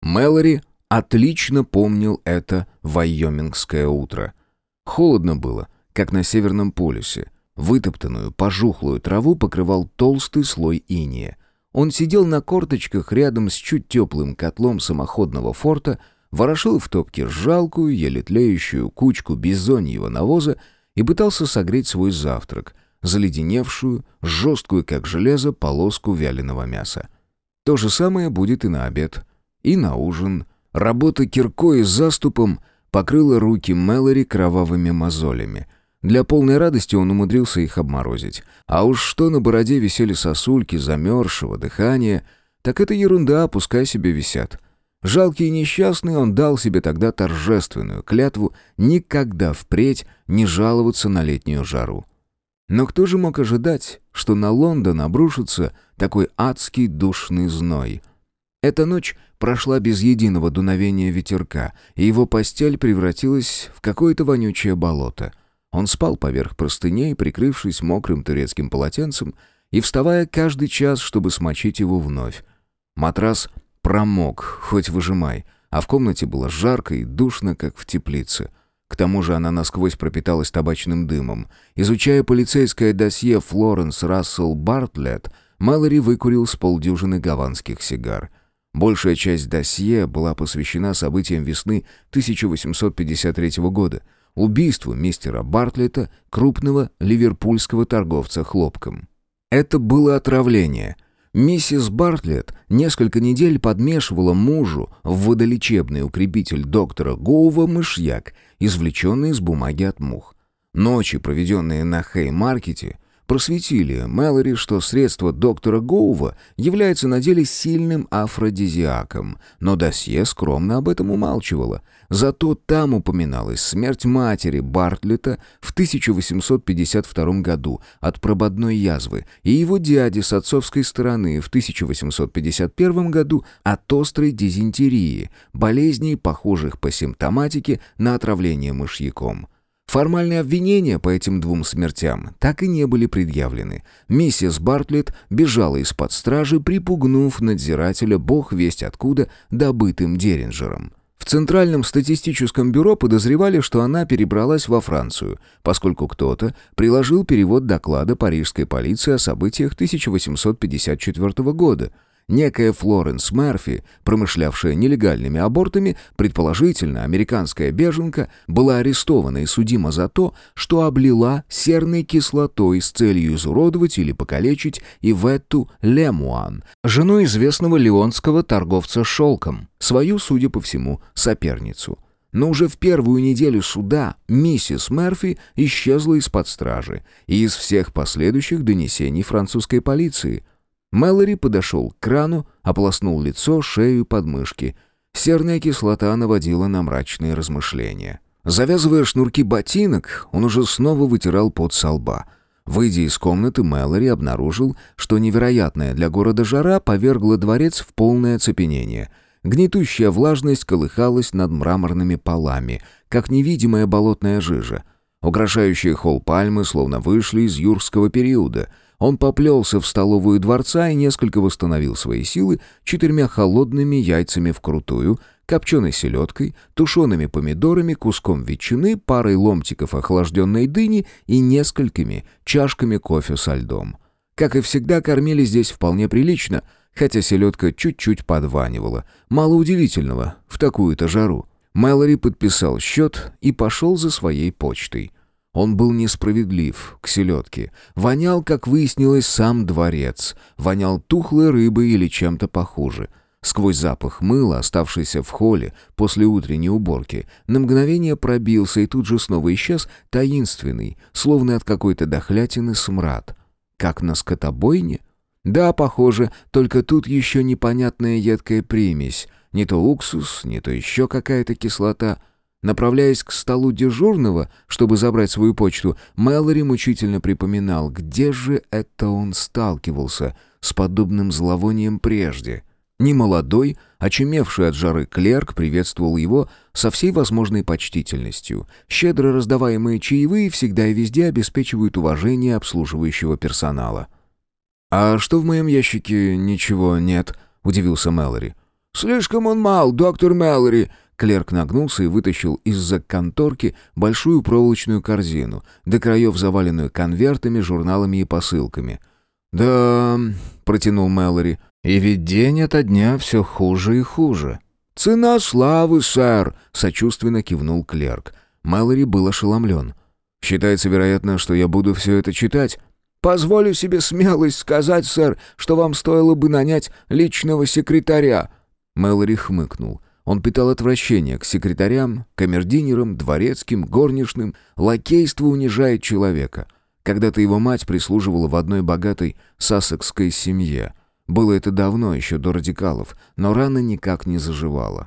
Мэлори отлично помнил это вайомингское утро. Холодно было, как на Северном полюсе. Вытоптанную, пожухлую траву покрывал толстый слой инея. Он сидел на корточках рядом с чуть теплым котлом самоходного форта, ворошил в топке жалкую, еле тлеющую кучку бизоньего навоза и пытался согреть свой завтрак, заледеневшую, жесткую как железо, полоску вяленого мяса. То же самое будет и на обед, и на ужин. Работа киркой с заступом покрыла руки Мэлори кровавыми мозолями. Для полной радости он умудрился их обморозить. А уж что на бороде висели сосульки замерзшего дыхания, так это ерунда, пускай себе висят. Жалкий и несчастный, он дал себе тогда торжественную клятву никогда впредь не жаловаться на летнюю жару. Но кто же мог ожидать, что на Лондон обрушится такой адский душный зной? Эта ночь прошла без единого дуновения ветерка, и его постель превратилась в какое-то вонючее болото. Он спал поверх простыней, прикрывшись мокрым турецким полотенцем, и вставая каждый час, чтобы смочить его вновь. Матрас промок, хоть выжимай, а в комнате было жарко и душно, как в теплице. К тому же она насквозь пропиталась табачным дымом. Изучая полицейское досье Флоренс Рассел Бартлетт, Мэлори выкурил с полдюжины гаванских сигар. Большая часть досье была посвящена событиям весны 1853 года, убийству мистера Бартлетта, крупного ливерпульского торговца хлопком. Это было отравление. Миссис Бартлетт несколько недель подмешивала мужу в водолечебный укрепитель доктора Гоува мышьяк, извлеченный из бумаги от мух. Ночи, проведенные на Хей-маркете, просветили Мэлори, что средство доктора Гоува является на деле сильным афродизиаком, но досье скромно об этом умалчивало. Зато там упоминалась смерть матери Бартлетта в 1852 году от прободной язвы и его дяди с отцовской стороны в 1851 году от острой дизентерии, болезней, похожих по симптоматике на отравление мышьяком. Формальные обвинения по этим двум смертям так и не были предъявлены. Миссис Бартлетт бежала из-под стражи, припугнув надзирателя бог весть откуда добытым Деринджером. В Центральном статистическом бюро подозревали, что она перебралась во Францию, поскольку кто-то приложил перевод доклада парижской полиции о событиях 1854 года. Некая Флоренс Мерфи, промышлявшая нелегальными абортами, предположительно американская беженка, была арестована и судима за то, что облила серной кислотой с целью изуродовать или покалечить Иветту Лемуан, жену известного лионского торговца шелком, свою, судя по всему, соперницу. Но уже в первую неделю суда миссис Мерфи исчезла из-под стражи и из всех последующих донесений французской полиции. Мэлори подошел к крану, ополоснул лицо, шею и подмышки. Серная кислота наводила на мрачные размышления. Завязывая шнурки ботинок, он уже снова вытирал пот со лба. Выйдя из комнаты, Мэлори обнаружил, что невероятная для города жара повергла дворец в полное оцепенение. Гнетущая влажность колыхалась над мраморными полами, как невидимая болотная жижа. Украшающие холл пальмы словно вышли из юрского периода. Он поплелся в столовую дворца и несколько восстановил свои силы 4 холодными яйцами вкрутую, копченой селедкой, тушеными помидорами, куском ветчины, парой ломтиков охлажденной дыни и несколькими чашками кофе со льдом. Как и всегда, кормили здесь вполне прилично, хотя селедка чуть-чуть подванивала. Мало удивительного в такую-то жару. Мэлори подписал счет и пошел за своей почтой. Он был несправедлив к селедке. Вонял, как выяснилось, сам дворец. Вонял тухлой рыбой или чем-то похуже. Сквозь запах мыла, оставшийся в холле после утренней уборки, на мгновение пробился и тут же снова исчез таинственный, словно от какой-то дохлятины смрад. Как на скотобойне? Да, похоже, только тут еще непонятная едкая примесь. Не то уксус, не то еще какая-то кислота. Направляясь к столу дежурного, чтобы забрать свою почту, Мэлори мучительно припоминал, где же это он сталкивался с подобным зловонием прежде. Немолодой, очумевший от жары клерк приветствовал его со всей возможной почтительностью. Щедро раздаваемые чаевые всегда и везде обеспечивают уважение обслуживающего персонала. «А что в моем ящике ничего нет?» — удивился Мэлори. «Слишком он мал, доктор Мэлори!» Клерк нагнулся и вытащил из-за конторки большую проволочную корзину, до краев заваленную конвертами, журналами и посылками. «Да...» — протянул Мэлори. «И ведь день ото дня все хуже и хуже». «Цена славы, сэр!» — сочувственно кивнул клерк. Мэлори был ошеломлен. «Считается, вероятно, что я буду все это читать?» «Позволю себе смелость сказать, сэр, что вам стоило бы нанять личного секретаря». Мэлори хмыкнул. Он питал отвращение к секретарям, камердинерам, дворецким, горничным. Лакейство унижает человека. Когда-то его мать прислуживала в одной богатой сассекской семье. Было это давно, еще до радикалов, но рана никак не заживала.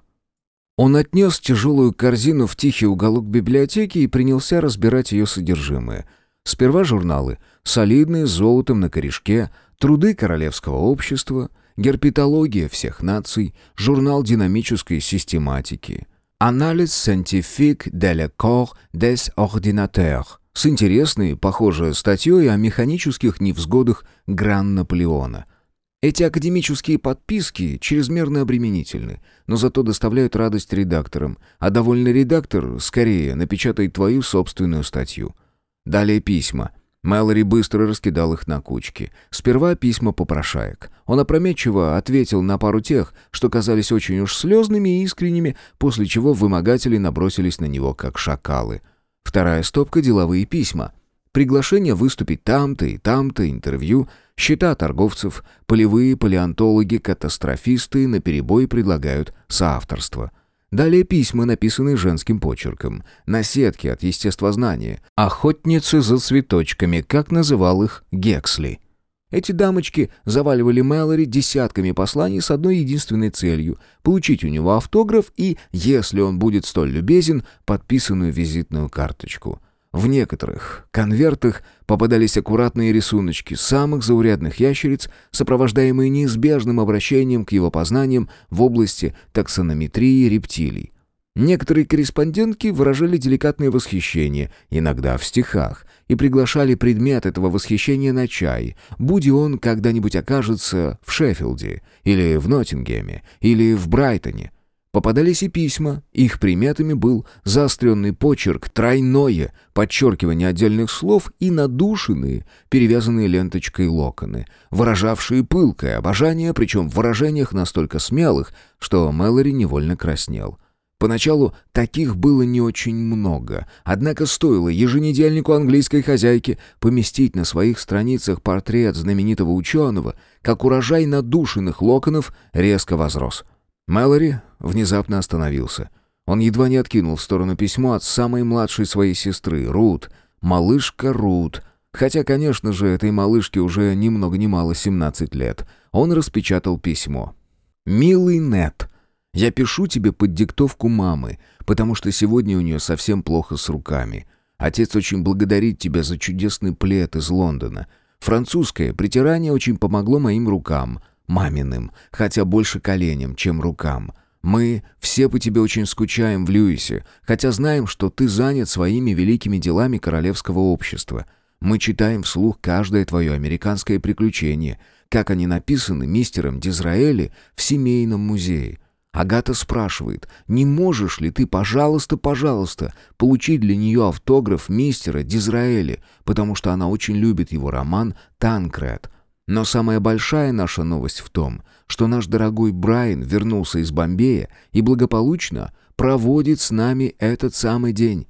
Он отнес тяжелую корзину в тихий уголок библиотеки и принялся разбирать ее содержимое. Сперва журналы, солидные, с золотом на корешке, труды Королевского общества, герпетология всех наций, журнал динамической систематики, «Анализ scientifique de la corps des ordinateurs» с интересной, похожей статьей о механических невзгодах Гран-Наполеона. Эти академические подписки чрезмерно обременительны, но зато доставляют радость редакторам, а довольный редактор скорее напечатает твою собственную статью. Далее письма. Мэлори быстро раскидал их на кучки. Сперва письма попрошаек. Он опрометчиво ответил на пару тех, что казались очень уж слезными и искренними, после чего вымогатели набросились на него, как шакалы. Вторая стопка — деловые письма. Приглашение выступить там-то и там-то, интервью, счета торговцев, полевые палеонтологи, катастрофисты наперебой предлагают соавторство. Далее письма, написанные женским почерком, наседки от естествознания, охотницы за цветочками, как называл их Гексли. Эти дамочки заваливали Мэлори десятками посланий с одной единственной целью — получить у него автограф и, если он будет столь любезен, подписанную визитную карточку. В некоторых конвертах попадались аккуратные рисуночки самых заурядных ящериц, сопровождаемые неизбежным обращением к его познаниям в области таксонометрии рептилий. Некоторые корреспондентки выражали деликатное восхищение, иногда в стихах, и приглашали предмет этого восхищения на чай, будь он когда-нибудь окажется в Шеффилде, или в Ноттингеме, или в Брайтоне. Попадались и письма, их приметами был заостренный почерк, тройное подчеркивание отдельных слов и надушенные, перевязанные ленточкой локоны, выражавшие пылкое обожание, причем в выражениях настолько смелых, что Мэлори невольно краснел. Поначалу таких было не очень много, однако стоило еженедельнику английской хозяйки поместить на своих страницах портрет знаменитого ученого, как урожай надушенных локонов резко возрос. Мэлори внезапно остановился. Он едва не откинул в сторону письмо от самой младшей своей сестры, Рут. Малышка Рут. Хотя, конечно же, этой малышке уже ни много ни мало 17 лет. Он распечатал письмо. «Милый Нед, я пишу тебе под диктовку мамы, потому что сегодня у нее совсем плохо с руками. Отец очень благодарит тебя за чудесный плед из Лондона. Французское притирание очень помогло моим рукам». Маминым, хотя больше коленям, чем рукам. Мы все по тебе очень скучаем в Льюисе, хотя знаем, что ты занят своими великими делами королевского общества. Мы читаем вслух каждое твое американское приключение, как они написаны мистером Дизраэли в семейном музее. Агата спрашивает, не можешь ли ты, пожалуйста, получить для нее автограф мистера Дизраэли, потому что она очень любит его роман «Танкред». Но самая большая наша новость в том, что наш дорогой Брайан вернулся из Бомбея и благополучно проводит с нами этот самый день,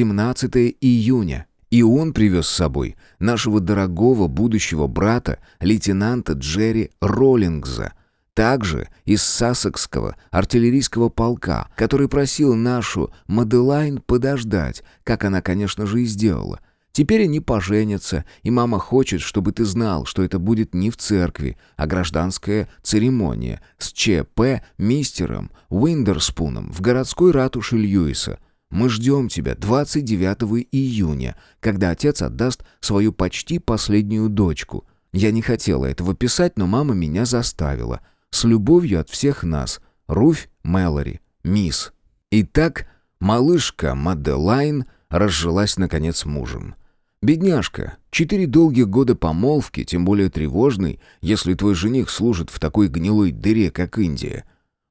17 июня. И он привез с собой нашего дорогого будущего брата, лейтенанта Джерри Роллингза, также из Сассекского артиллерийского полка, который просил нашу Маделайн подождать, как она, конечно же, и сделала. Теперь они поженятся, и мама хочет, чтобы ты знал, что это будет не в церкви, а гражданская церемония с Ч.П. мистером Уиндерспуном в городской ратуше Льюиса. Мы ждем тебя 29 июня, когда отец отдаст свою почти последнюю дочку. Я не хотела этого писать, но мама меня заставила. С любовью от всех нас. Руфь Мэлори, мисс. Итак, малышка Маделайн разжилась наконец с мужем. Бедняжка, 4 долгих года помолвки, тем более тревожной, если твой жених служит в такой гнилой дыре, как Индия.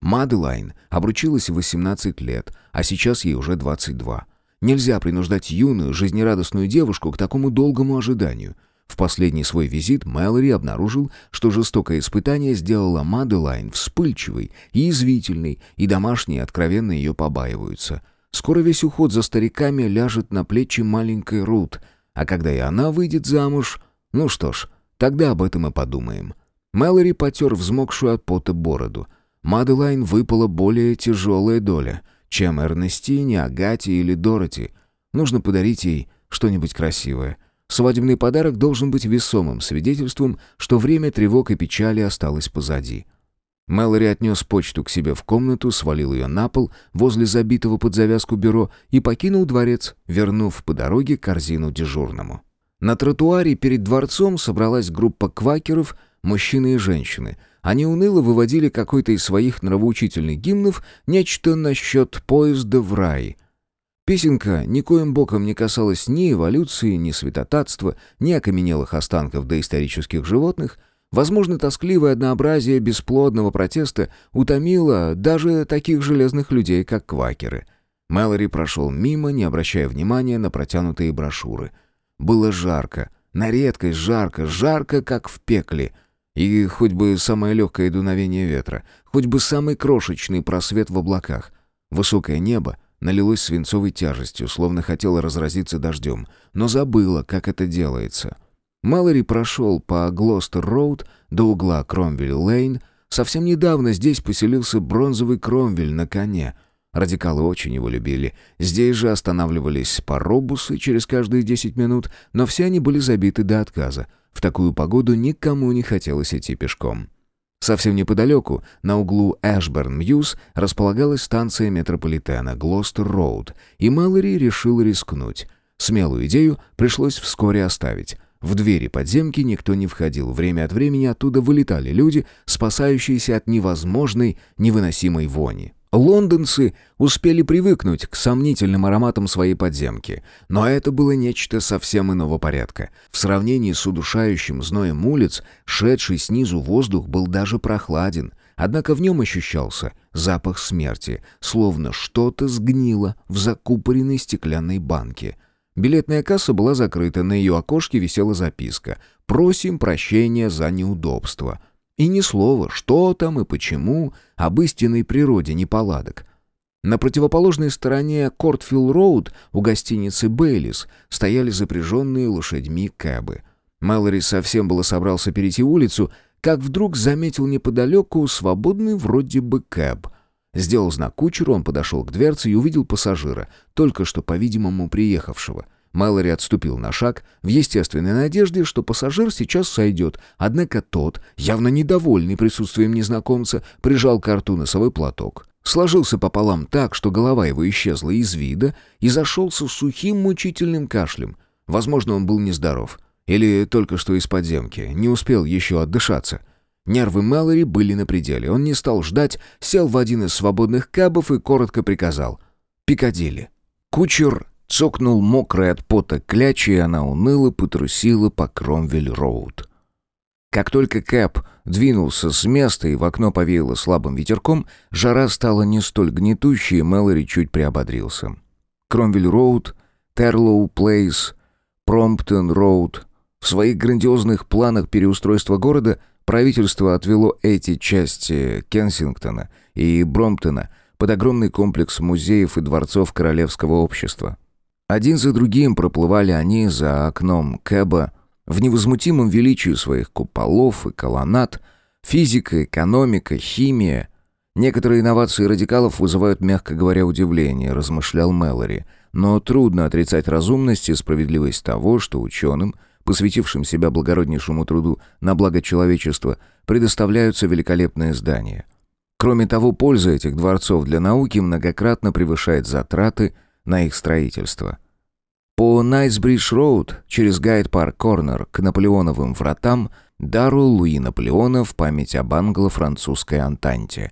Маделайн обручилась в 18 лет, а сейчас ей уже 22. Нельзя принуждать юную, жизнерадостную девушку к такому долгому ожиданию. В последний свой визит Мэлори обнаружил, что жестокое испытание сделало Маделайн вспыльчивой и язвительной, и домашние откровенно ее побаиваются. Скоро весь уход за стариками ляжет на плечи маленькой Рут, а когда и она выйдет замуж, ну что ж, тогда об этом и подумаем. Мэлори потер взмокшую от пота бороду. Маделайн выпала более тяжелая доля, чем Эрнестине, Агате или Дороти. Нужно подарить ей что-нибудь красивое. Свадебный подарок должен быть весомым свидетельством, что время тревог и печали осталось позади. Мэлори отнес почту к себе в комнату, свалил ее на пол возле забитого под завязку бюро и покинул дворец, вернув по дороге корзину дежурному. На тротуаре перед дворцом собралась группа квакеров, мужчины и женщины. Они уныло выводили какой-то из своих нравоучительных гимнов нечто насчет поезда в рай. Песенка никоим боком не касалась ни эволюции, ни святотатства, ни окаменелых останков доисторических животных. Возможно, тоскливое однообразие бесплодного протеста утомило даже таких железных людей, как квакеры. Мэлори прошел мимо, не обращая внимания на протянутые брошюры. Было жарко, на редкость жарко, жарко, как в пекле. И хоть бы самое легкое дуновение ветра, хоть бы самый крошечный просвет в облаках. Высокое небо налилось свинцовой тяжестью, словно хотело разразиться дождем, но забыло, как это делается. Мэлори прошел по Глостер-роуд до угла Кромвель-лейн. Совсем недавно здесь поселился бронзовый Кромвель на коне. Радикалы очень его любили. Здесь же останавливались паробусы через каждые 10 минут, но все они были забиты до отказа. В такую погоду никому не хотелось идти пешком. Совсем неподалеку, на углу Эшберн-Мьюз, располагалась станция метрополитена Глостер-роуд, и Мэлори решил рискнуть. Смелую идею пришлось вскоре оставить. В двери подземки никто не входил, время от времени оттуда вылетали люди, спасающиеся от невозможной, невыносимой вони. Лондонцы успели привыкнуть к сомнительным ароматам своей подземки, но это было нечто совсем иного порядка. В сравнении с удушающим зноем улиц, шедший снизу воздух был даже прохладен, однако в нем ощущался запах смерти, словно что-то сгнило в закупоренной стеклянной банке. Билетная касса была закрыта, на ее окошке висела записка «Просим прощения за неудобство». И ни слова, что там и почему, об истинной природе неполадок. На противоположной стороне Кортфилл-роуд у гостиницы «Бейлис» стояли запряженные лошадьми кэбы. Мэлори совсем было собрался перейти улицу, как вдруг заметил неподалеку свободный вроде бы кэб. Сделал знак кучеру, он подошел к дверце и увидел пассажира, только что, по-видимому, приехавшего. Мэлори отступил на шаг, в естественной надежде, что пассажир сейчас сойдет, однако тот, явно недовольный присутствием незнакомца, прижал к рту носовой платок, сложился пополам так, что голова его исчезла из вида, и зашелся сухим мучительным кашлем. Возможно, он был нездоров. Или только что из подземки, не успел еще отдышаться. Нервы Мэлори были на пределе. Он не стал ждать, сел в один из свободных кэбов и коротко приказал: «Пикадилли». Кучер цокнул мокрой от пота клячи, и она уныло потрусила по Кромвель-роуд. Как только кэб двинулся с места и в окно повеяло слабым ветерком, жара стала не столь гнетущей, и Мэлори чуть приободрился. Кромвель-роуд, Терлоу-плейс, Промптон-роуд. В своих грандиозных планах переустройства города правительство отвело эти части Кенсингтона и Бромптона под огромный комплекс музеев и дворцов королевского общества. Один за другим проплывали они за окном кэба в невозмутимом величии своих куполов и колоннад. Физика, экономика, химия. Некоторые инновации радикалов вызывают, мягко говоря, удивление, размышлял Мэлори. Но трудно отрицать разумность и справедливость того, что ученым, посвятившим себя благороднейшему труду на благо человечества, предоставляются великолепные здания. Кроме того, польза этих дворцов для науки многократно превышает затраты на их строительство. По Найтсбридж-роуд через Гайд-парк-корнер к Наполеоновым вратам дару Луи Наполеона в память об англо-французской Антанте.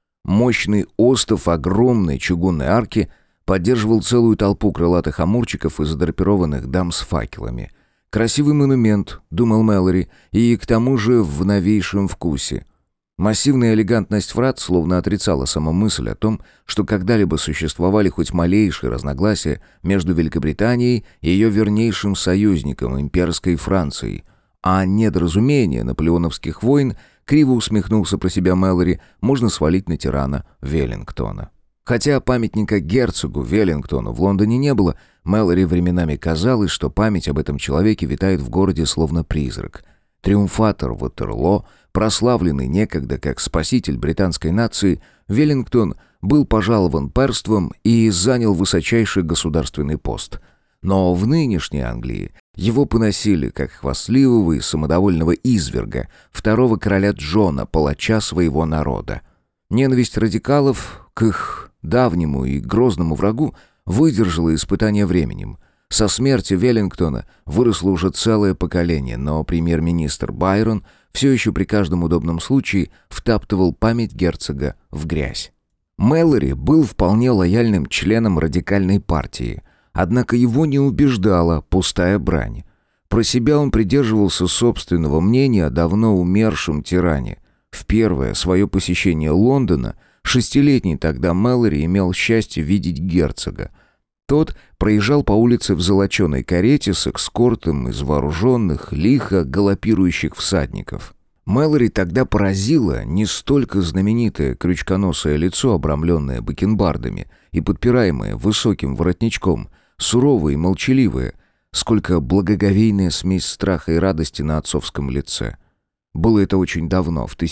Мощный остов огромной чугунной арки поддерживал целую толпу крылатых амурчиков и задрапированных дам с факелами. Красивый монумент, думал Мэлори, и к тому же в новейшем вкусе. Массивная элегантность врат словно отрицала сама мысль о том, что когда-либо существовали хоть малейшие разногласия между Великобританией и ее вернейшим союзником, имперской Францией. А недоразумение наполеоновских войн, криво усмехнулся про себя Мэлори, можно свалить на тирана Веллингтона. Хотя памятника герцогу Веллингтону в Лондоне не было, Мэлори временами казалось, что память об этом человеке витает в городе словно призрак. Триумфатор Ватерлоо, прославленный некогда как спаситель британской нации, Веллингтон был пожалован перством и занял высочайший государственный пост. Но в нынешней Англии его поносили как хвастливого и самодовольного изверга, второго короля Джона, палача своего народа. Ненависть радикалов к их давнему и грозному врагу выдержала испытание временем. Со смерти Веллингтона выросло уже целое поколение, но премьер-министр Байрон все еще при каждом удобном случае втаптывал память герцога в грязь. Мэлори был вполне лояльным членом радикальной партии, однако его не убеждала пустая брань. Про себя он придерживался собственного мнения о давно умершем тиране. В первое свое посещение Лондона 6-летний тогда Мэлори имел счастье видеть герцога. Тот проезжал по улице в золоченой карете с эскортом из вооруженных, лихо галопирующих всадников. Мэлори тогда поразило не столько знаменитое крючконосое лицо, обрамленное бакенбардами и подпираемое высоким воротничком, суровое и молчаливое, сколько благоговейная смесь страха и радости на отцовском лице. Было это очень давно, в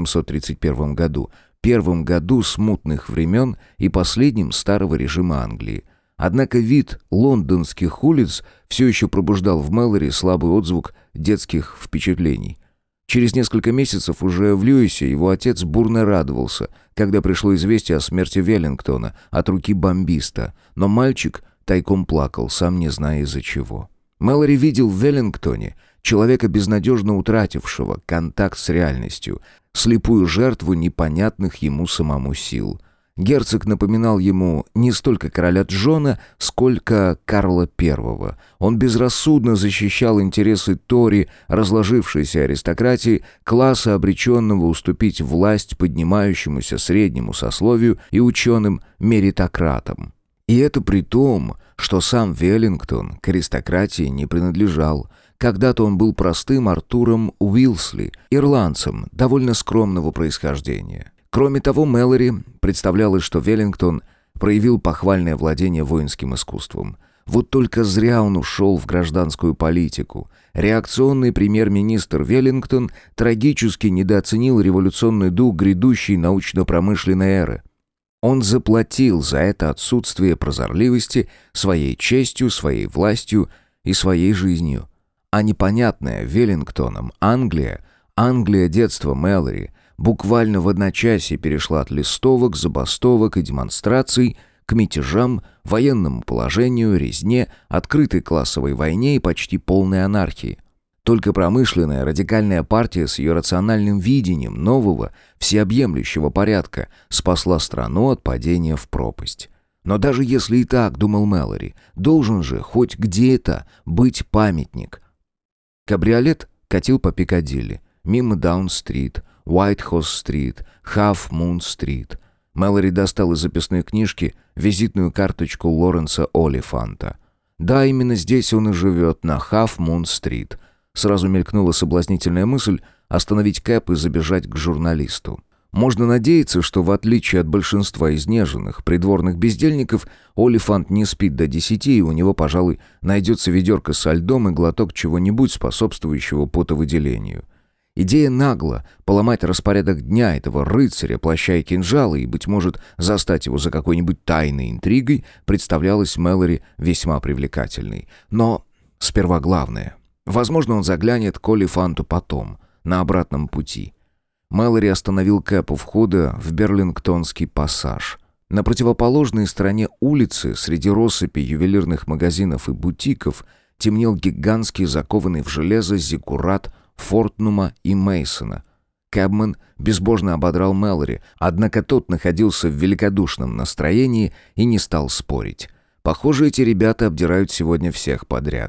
1831 году, первом году смутных времен и последнем старого режима Англии. Однако вид лондонских улиц все еще пробуждал в Мэлори слабый отзвук детских впечатлений. Через несколько месяцев уже в Льюисе его отец бурно радовался, когда пришло известие о смерти Веллингтона от руки бомбиста, но мальчик тайком плакал, сам не зная из-за чего. Мэлори видел в Веллингтоне человека, безнадежно утратившего контакт с реальностью, слепую жертву непонятных ему самому сил. Герцог напоминал ему не столько короля Джона, сколько Карла I. Он безрассудно защищал интересы Тори, разложившейся аристократии, класса, обреченного уступить власть поднимающемуся среднему сословию и ученым-меритократам. И это при том, что сам Веллингтон к аристократии не принадлежал. Когда-то он был простым Артуром Уилсли, ирландцем довольно скромного происхождения. Кроме того, Мэлори представлялось, что Веллингтон проявил похвальное владение воинским искусством. Вот только зря он ушел в гражданскую политику. Реакционный премьер-министр Веллингтон трагически недооценил революционный дух грядущей научно-промышленной эры. Он заплатил за это отсутствие прозорливости своей честью, своей властью и своей жизнью. А непонятная Веллингтоном Англия детства Мэлори, буквально в одночасье перешла от листовок, забастовок и демонстраций к мятежам, военному положению, резне, открытой классовой войне и почти полной анархии. Только промышленная радикальная партия с ее рациональным видением нового, всеобъемлющего порядка спасла страну от падения в пропасть. Но даже если и так, думал Мэлори, должен же хоть где-то быть памятник. Кабриолет катил по Пикадилли, мимо Даун-стрит, Уайтхорс-стрит, Халф-Мун-стрит. Мэлори достал из записной книжки визитную карточку Лоренса Олифанта. Да, именно здесь он и живет, на Халф-Мун-стрит. Сразу мелькнула соблазнительная мысль остановить кэб и забежать к журналисту. Можно надеяться, что в отличие от большинства изнеженных придворных бездельников, Олифант не спит до 10, и у него, пожалуй, найдется ведерко со льдом и глоток чего-нибудь, способствующего потовыделению. Идея нагло поломать распорядок дня этого рыцаря, плаща и кинжала, и, быть может, застать его за какой-нибудь тайной интригой, представлялась Мэлори весьма привлекательной. Но сперва главное. Возможно, он заглянет к Олифанту потом, на обратном пути. Мэлори остановил кэб у входа в Берлингтонский пассаж. На противоположной стороне улицы, среди россыпи ювелирных магазинов и бутиков, темнел гигантский закованный в железо зиккурат Фортнума и Мейсона. Кэбмен безбожно ободрал Мэлори, однако тот находился в великодушном настроении и не стал спорить. Похоже, эти ребята обдирают сегодня всех подряд.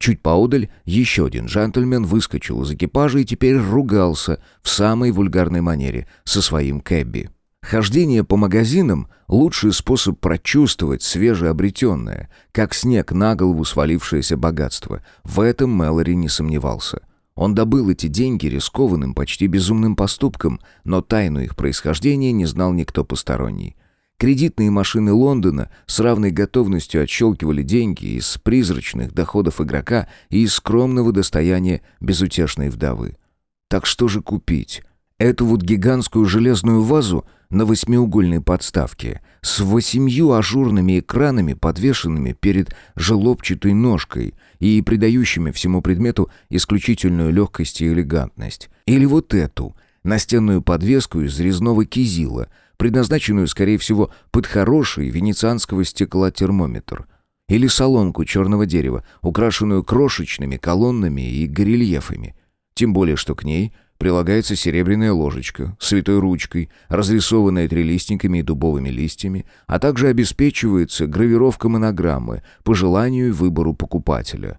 Чуть поодаль еще один джентльмен выскочил из экипажа и теперь ругался в самой вульгарной манере со своим кэбби. Хождение по магазинам – лучший способ прочувствовать свежеобретенное, как снег на голову свалившееся богатство. В этом Мэлори не сомневался. Он добыл эти деньги рискованным, почти безумным поступком, но тайну их происхождения не знал никто посторонний. Кредитные машины Лондона с равной готовностью отщелкивали деньги из призрачных доходов игрока и из скромного достояния безутешной вдовы. Так что же купить? Эту вот гигантскую железную вазу на 8-угольной подставке с 8 ажурными экранами, подвешенными перед желобчатой ножкой и придающими всему предмету исключительную легкость и элегантность. Или вот эту настенную подвеску из резного кизила, предназначенную, скорее всего, под хороший венецианского стекла термометр. Или солонку черного дерева, украшенную крошечными колоннами и горельефами. Тем более, что к ней прилагается серебряная ложечка с святой ручкой, разрисованная трилистниками и дубовыми листьями, а также обеспечивается гравировка монограммы по желанию и выбору покупателя.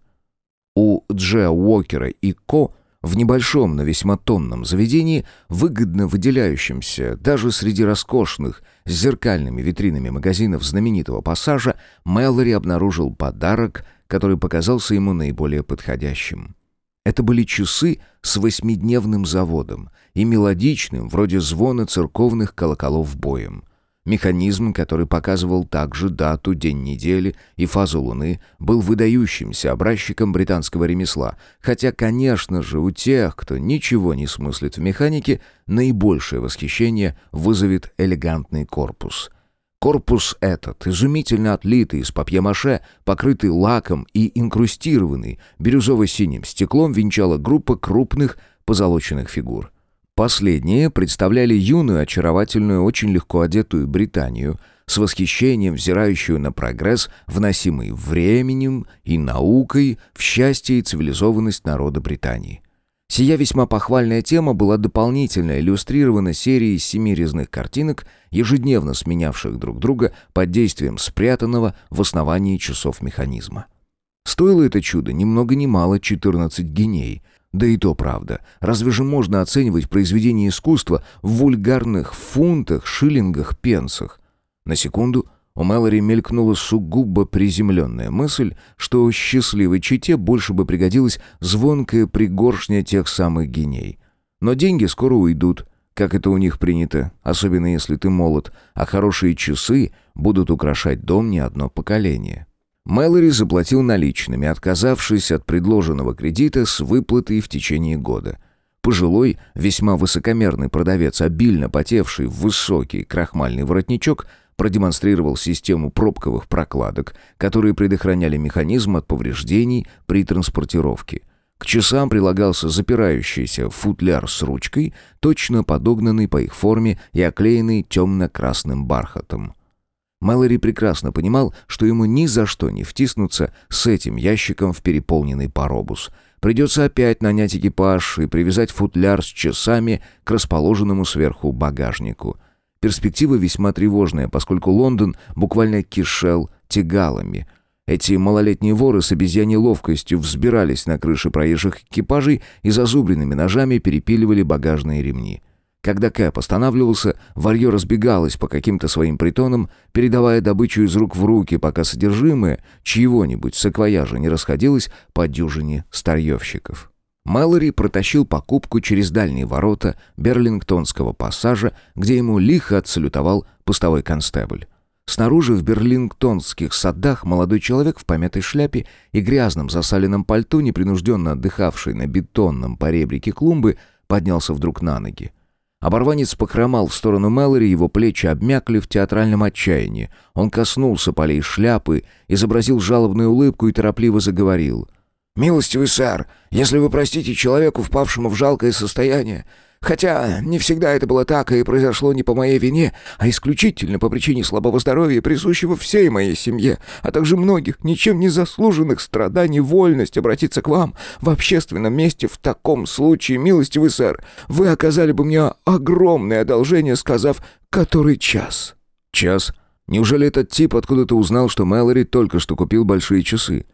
У Дж. Уокера и Ко в небольшом, но весьма тонном заведении, выгодно выделяющемся даже среди роскошных с зеркальными витринами магазинов знаменитого пассажа, Мэлори обнаружил подарок, который показался ему наиболее подходящим. Это были часы с 8-дневным заводом и мелодичным, вроде звона церковных колоколов, боем. Механизм, который показывал также дату, день недели и фазу Луны, был выдающимся образчиком британского ремесла, хотя, конечно же, у тех, кто ничего не смыслит в механике, наибольшее восхищение вызовет элегантный корпус. Корпус этот, изумительно отлитый из папье-маше, покрытый лаком и инкрустированный бирюзово-синим стеклом, венчала группа крупных позолоченных фигур. Последние представляли юную, очаровательную, очень легко одетую Британию, с восхищением взирающую на прогресс, вносимый временем и наукой в счастье и цивилизованность народа Британии. Сия весьма похвальная тема была дополнительно иллюстрирована серией 7 резных картинок, ежедневно сменявших друг друга под действием спрятанного в основании часов механизма. Стоило это чудо ни много ни мало 14 гиней. Да и то правда. Разве же можно оценивать произведение искусства в вульгарных фунтах, шиллингах, пенсах? На секунду у Мэлори мелькнула сугубо приземленная мысль, что счастливой чете больше бы пригодилась звонкая пригоршня тех самых гиней. Но деньги скоро уйдут, как это у них принято, особенно если ты молод, а хорошие часы будут украшать дом не одно поколение. Мэлори заплатил наличными, отказавшись от предложенного кредита с выплатой в течение года. Пожилой, весьма высокомерный продавец, обильно потевший в высокий крахмальный воротничок, продемонстрировал систему пробковых прокладок, которые предохраняли механизм от повреждений при транспортировке. К часам прилагался запирающийся футляр с ручкой, точно подогнанный по их форме и оклеенный темно-красным бархатом. Мэлори прекрасно понимал, что ему ни за что не втиснуться с этим ящиком в переполненный паробус. Придется опять нанять экипаж и привязать футляр с часами к расположенному сверху багажнику. Перспектива весьма тревожная, поскольку Лондон буквально кишел тягалами. Эти малолетние воры с обезьяньей ловкостью взбирались на крыши проезжих экипажей и зазубренными ножами перепиливали багажные ремни. Когда Кэп останавливался, варьё разбегалось по каким-то своим притонам, передавая добычу из рук в руки, пока содержимое чьего-нибудь саквояжа не расходилось по дюжине старьевщиков. Мэлори протащил покупку через дальние ворота Берлингтонского пассажа, где ему лихо отсалютовал постовой констебль. Снаружи в берлингтонских садах молодой человек в помятой шляпе и грязном засаленном пальто, непринужденно отдыхавший на бетонном поребрике клумбы, поднялся вдруг на ноги. Оборванец похромал в сторону Мэлори, его плечи обмякли в театральном отчаянии. Он коснулся полей шляпы, изобразил жалобную улыбку и торопливо заговорил. «Милостивый сэр, если вы простите человеку, впавшему в жалкое состояние, хотя не всегда это было так и произошло не по моей вине, а исключительно по причине слабого здоровья, присущего всей моей семье, а также многих ничем не заслуженных страданий, вольность обратиться к вам в общественном месте в таком случае, милостивый сэр, вы оказали бы мне огромное одолжение, сказав, который час». «Час? Неужели этот тип откуда-то узнал, что Мэлори только что купил большие часы?»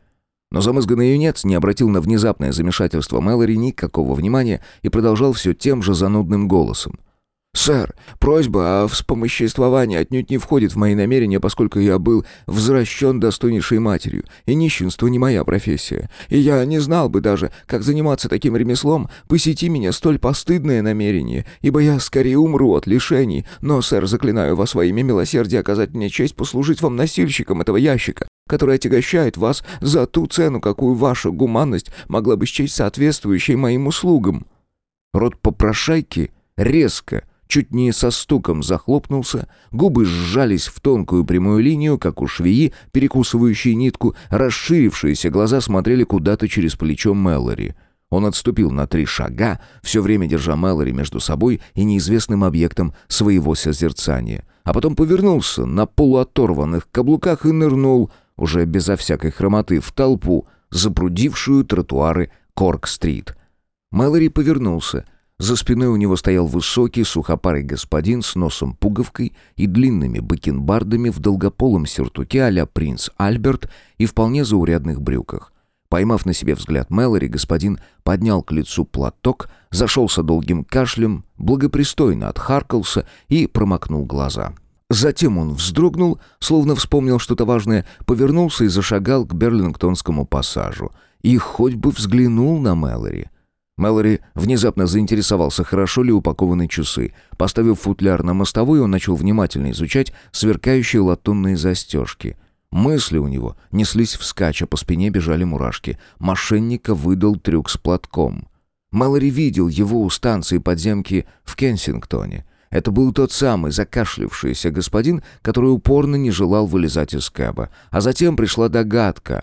Но замызганный юнец не обратил на внезапное замешательство Мэлори никакого внимания и продолжал все тем же занудным голосом. «Сэр, просьба о вспомоществовании отнюдь не входит в мои намерения, поскольку я был взращен достойнейшей матерью, и нищенство не моя профессия. И я не знал бы даже, как заниматься таким ремеслом, посети меня столь постыдное намерение, ибо я скорее умру от лишений. Но, сэр, заклинаю вас во имя милосердия оказать мне честь послужить вам носильщиком этого ящика, который отягощает вас за ту цену, какую ваша гуманность могла бы счесть соответствующей моим услугам». Рот попрошайки резко, чуть не со стуком захлопнулся, губы сжались в тонкую прямую линию, как у швеи, перекусывающей нитку, расширившиеся глаза смотрели куда-то через плечо Мэлори. Он отступил на 3 шага, все время держа Мэлори между собой и неизвестным объектом своего созерцания, а потом повернулся на полуоторванных каблуках и нырнул, уже безо всякой хромоты, в толпу, запрудившую тротуары Корк-стрит. Мэлори повернулся. За спиной у него стоял высокий, сухопарый господин с носом-пуговкой и длинными бакенбардами в долгополом сюртуке а-ля принц Альберт и вполне заурядных брюках. Поймав на себе взгляд Мэлори, господин поднял к лицу платок, зашелся долгим кашлем, благопристойно отхаркался и промокнул глаза. Затем он вздрогнул, словно вспомнил что-то важное, повернулся и зашагал к Берлингтонскому пассажу. И хоть бы взглянул на Мэлори. Мэлори внезапно заинтересовался, хорошо ли упакованы часы. Поставив футляр на мостовую, он начал внимательно изучать сверкающие латунные застежки. Мысли у него неслись вскачь, а по спине бежали мурашки. Мошенника выдал трюк с платком. Мэлори видел его у станции подземки в Кенсингтоне. Это был тот самый закашлявшийся господин, который упорно не желал вылезать из кэба. А затем пришла догадка.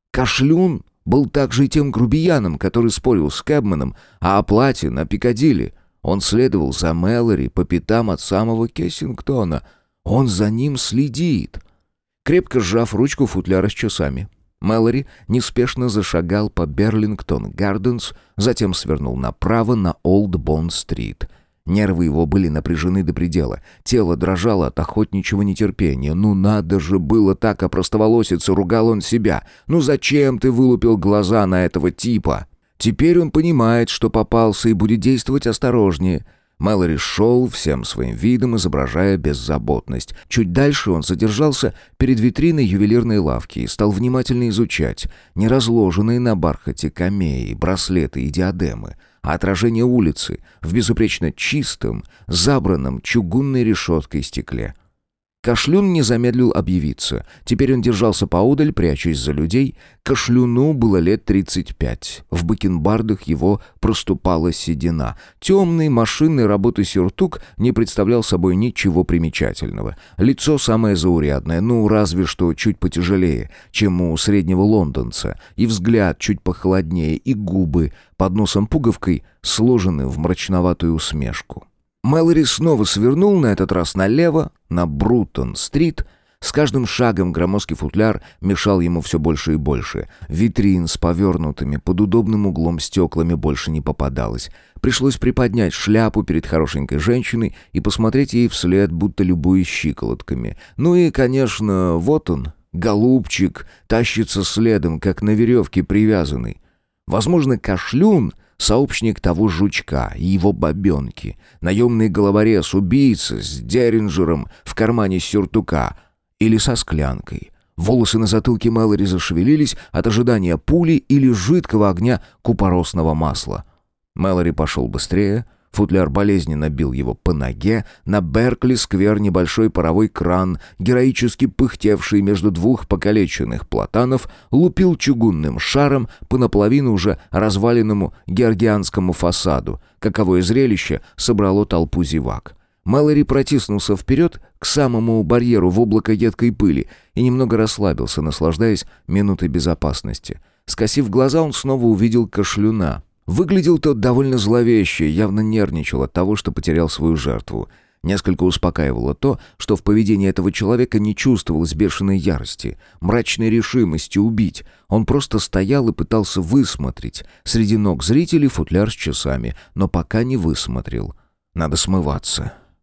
Кашлюн был также и тем грубияном, который спорил с кэбменом о оплате на Пикадилли. Он следовал за Мэлори по пятам от самого Кенсингтона. Он за ним следит. Крепко сжав ручку футляра с часами, Мэлори неспешно зашагал по Берлингтон-Гарденс, затем свернул направо на Олд Бонд-стрит. Нервы его были напряжены до предела. Тело дрожало от охотничьего нетерпения. «Ну надо же было так опростоволоситься!» — ругал он себя. «Ну зачем ты вылупил глаза на этого типа?» Теперь он понимает, что попался и будет действовать осторожнее. Мэлори шел всем своим видом, изображая беззаботность. Чуть дальше он задержался перед витриной ювелирной лавки и стал внимательно изучать неразложенные на бархате камеи, браслеты и диадемы, а отражение улицы в безупречно чистом, забранном чугунной решеткой стекле. Кашлюн не замедлил объявиться. Теперь он держался поодаль, прячась за людей. Кашлюну было лет 35. В бакенбардах его проступала седина. Темный машинной работы сюртук не представлял собой ничего примечательного. Лицо самое заурядное, ну разве что чуть потяжелее, чем у среднего лондонца. И взгляд чуть похолоднее, и губы под носом пуговкой сложены в мрачноватую усмешку. Мэлори снова свернул, на этот раз налево, на Брутон-стрит. С каждым шагом громоздкий футляр мешал ему все больше и больше. Витрин с повернутыми под удобным углом стеклами больше не попадалось. Пришлось приподнять шляпу перед хорошенькой женщиной и посмотреть ей вслед, будто любуясь щиколотками. Ну и, конечно, вот он, голубчик, тащится следом, как на веревке привязанный. Возможно, Кашлюн — сообщник того жучка и его бабенки, наемный головорез, убийца с деринджером в кармане сюртука или со склянкой. Волосы на затылке Мэлори зашевелились от ожидания пули или жидкого огня купоросного масла. Мэлори пошел быстрее. Футляр болезненно бил его по ноге. На Беркли-сквер небольшой паровой кран, героически пыхтевший между двух покалеченных платанов, лупил чугунным шаром по наполовину уже разваленному георгианскому фасаду. Каковое зрелище собрало толпу зевак. Мэлори протиснулся вперед к самому барьеру в облако едкой пыли и немного расслабился, наслаждаясь минутой безопасности. Скосив глаза, он снова увидел Кашлюна. Выглядел тот довольно зловеще, явно нервничал от того, что потерял свою жертву. Несколько успокаивало то, что в поведении этого человека не чувствовалось бешеной ярости, мрачной решимости убить. Он просто стоял и пытался высмотреть среди ног зрителей футляр с часами, но пока не высмотрел. Надо смываться.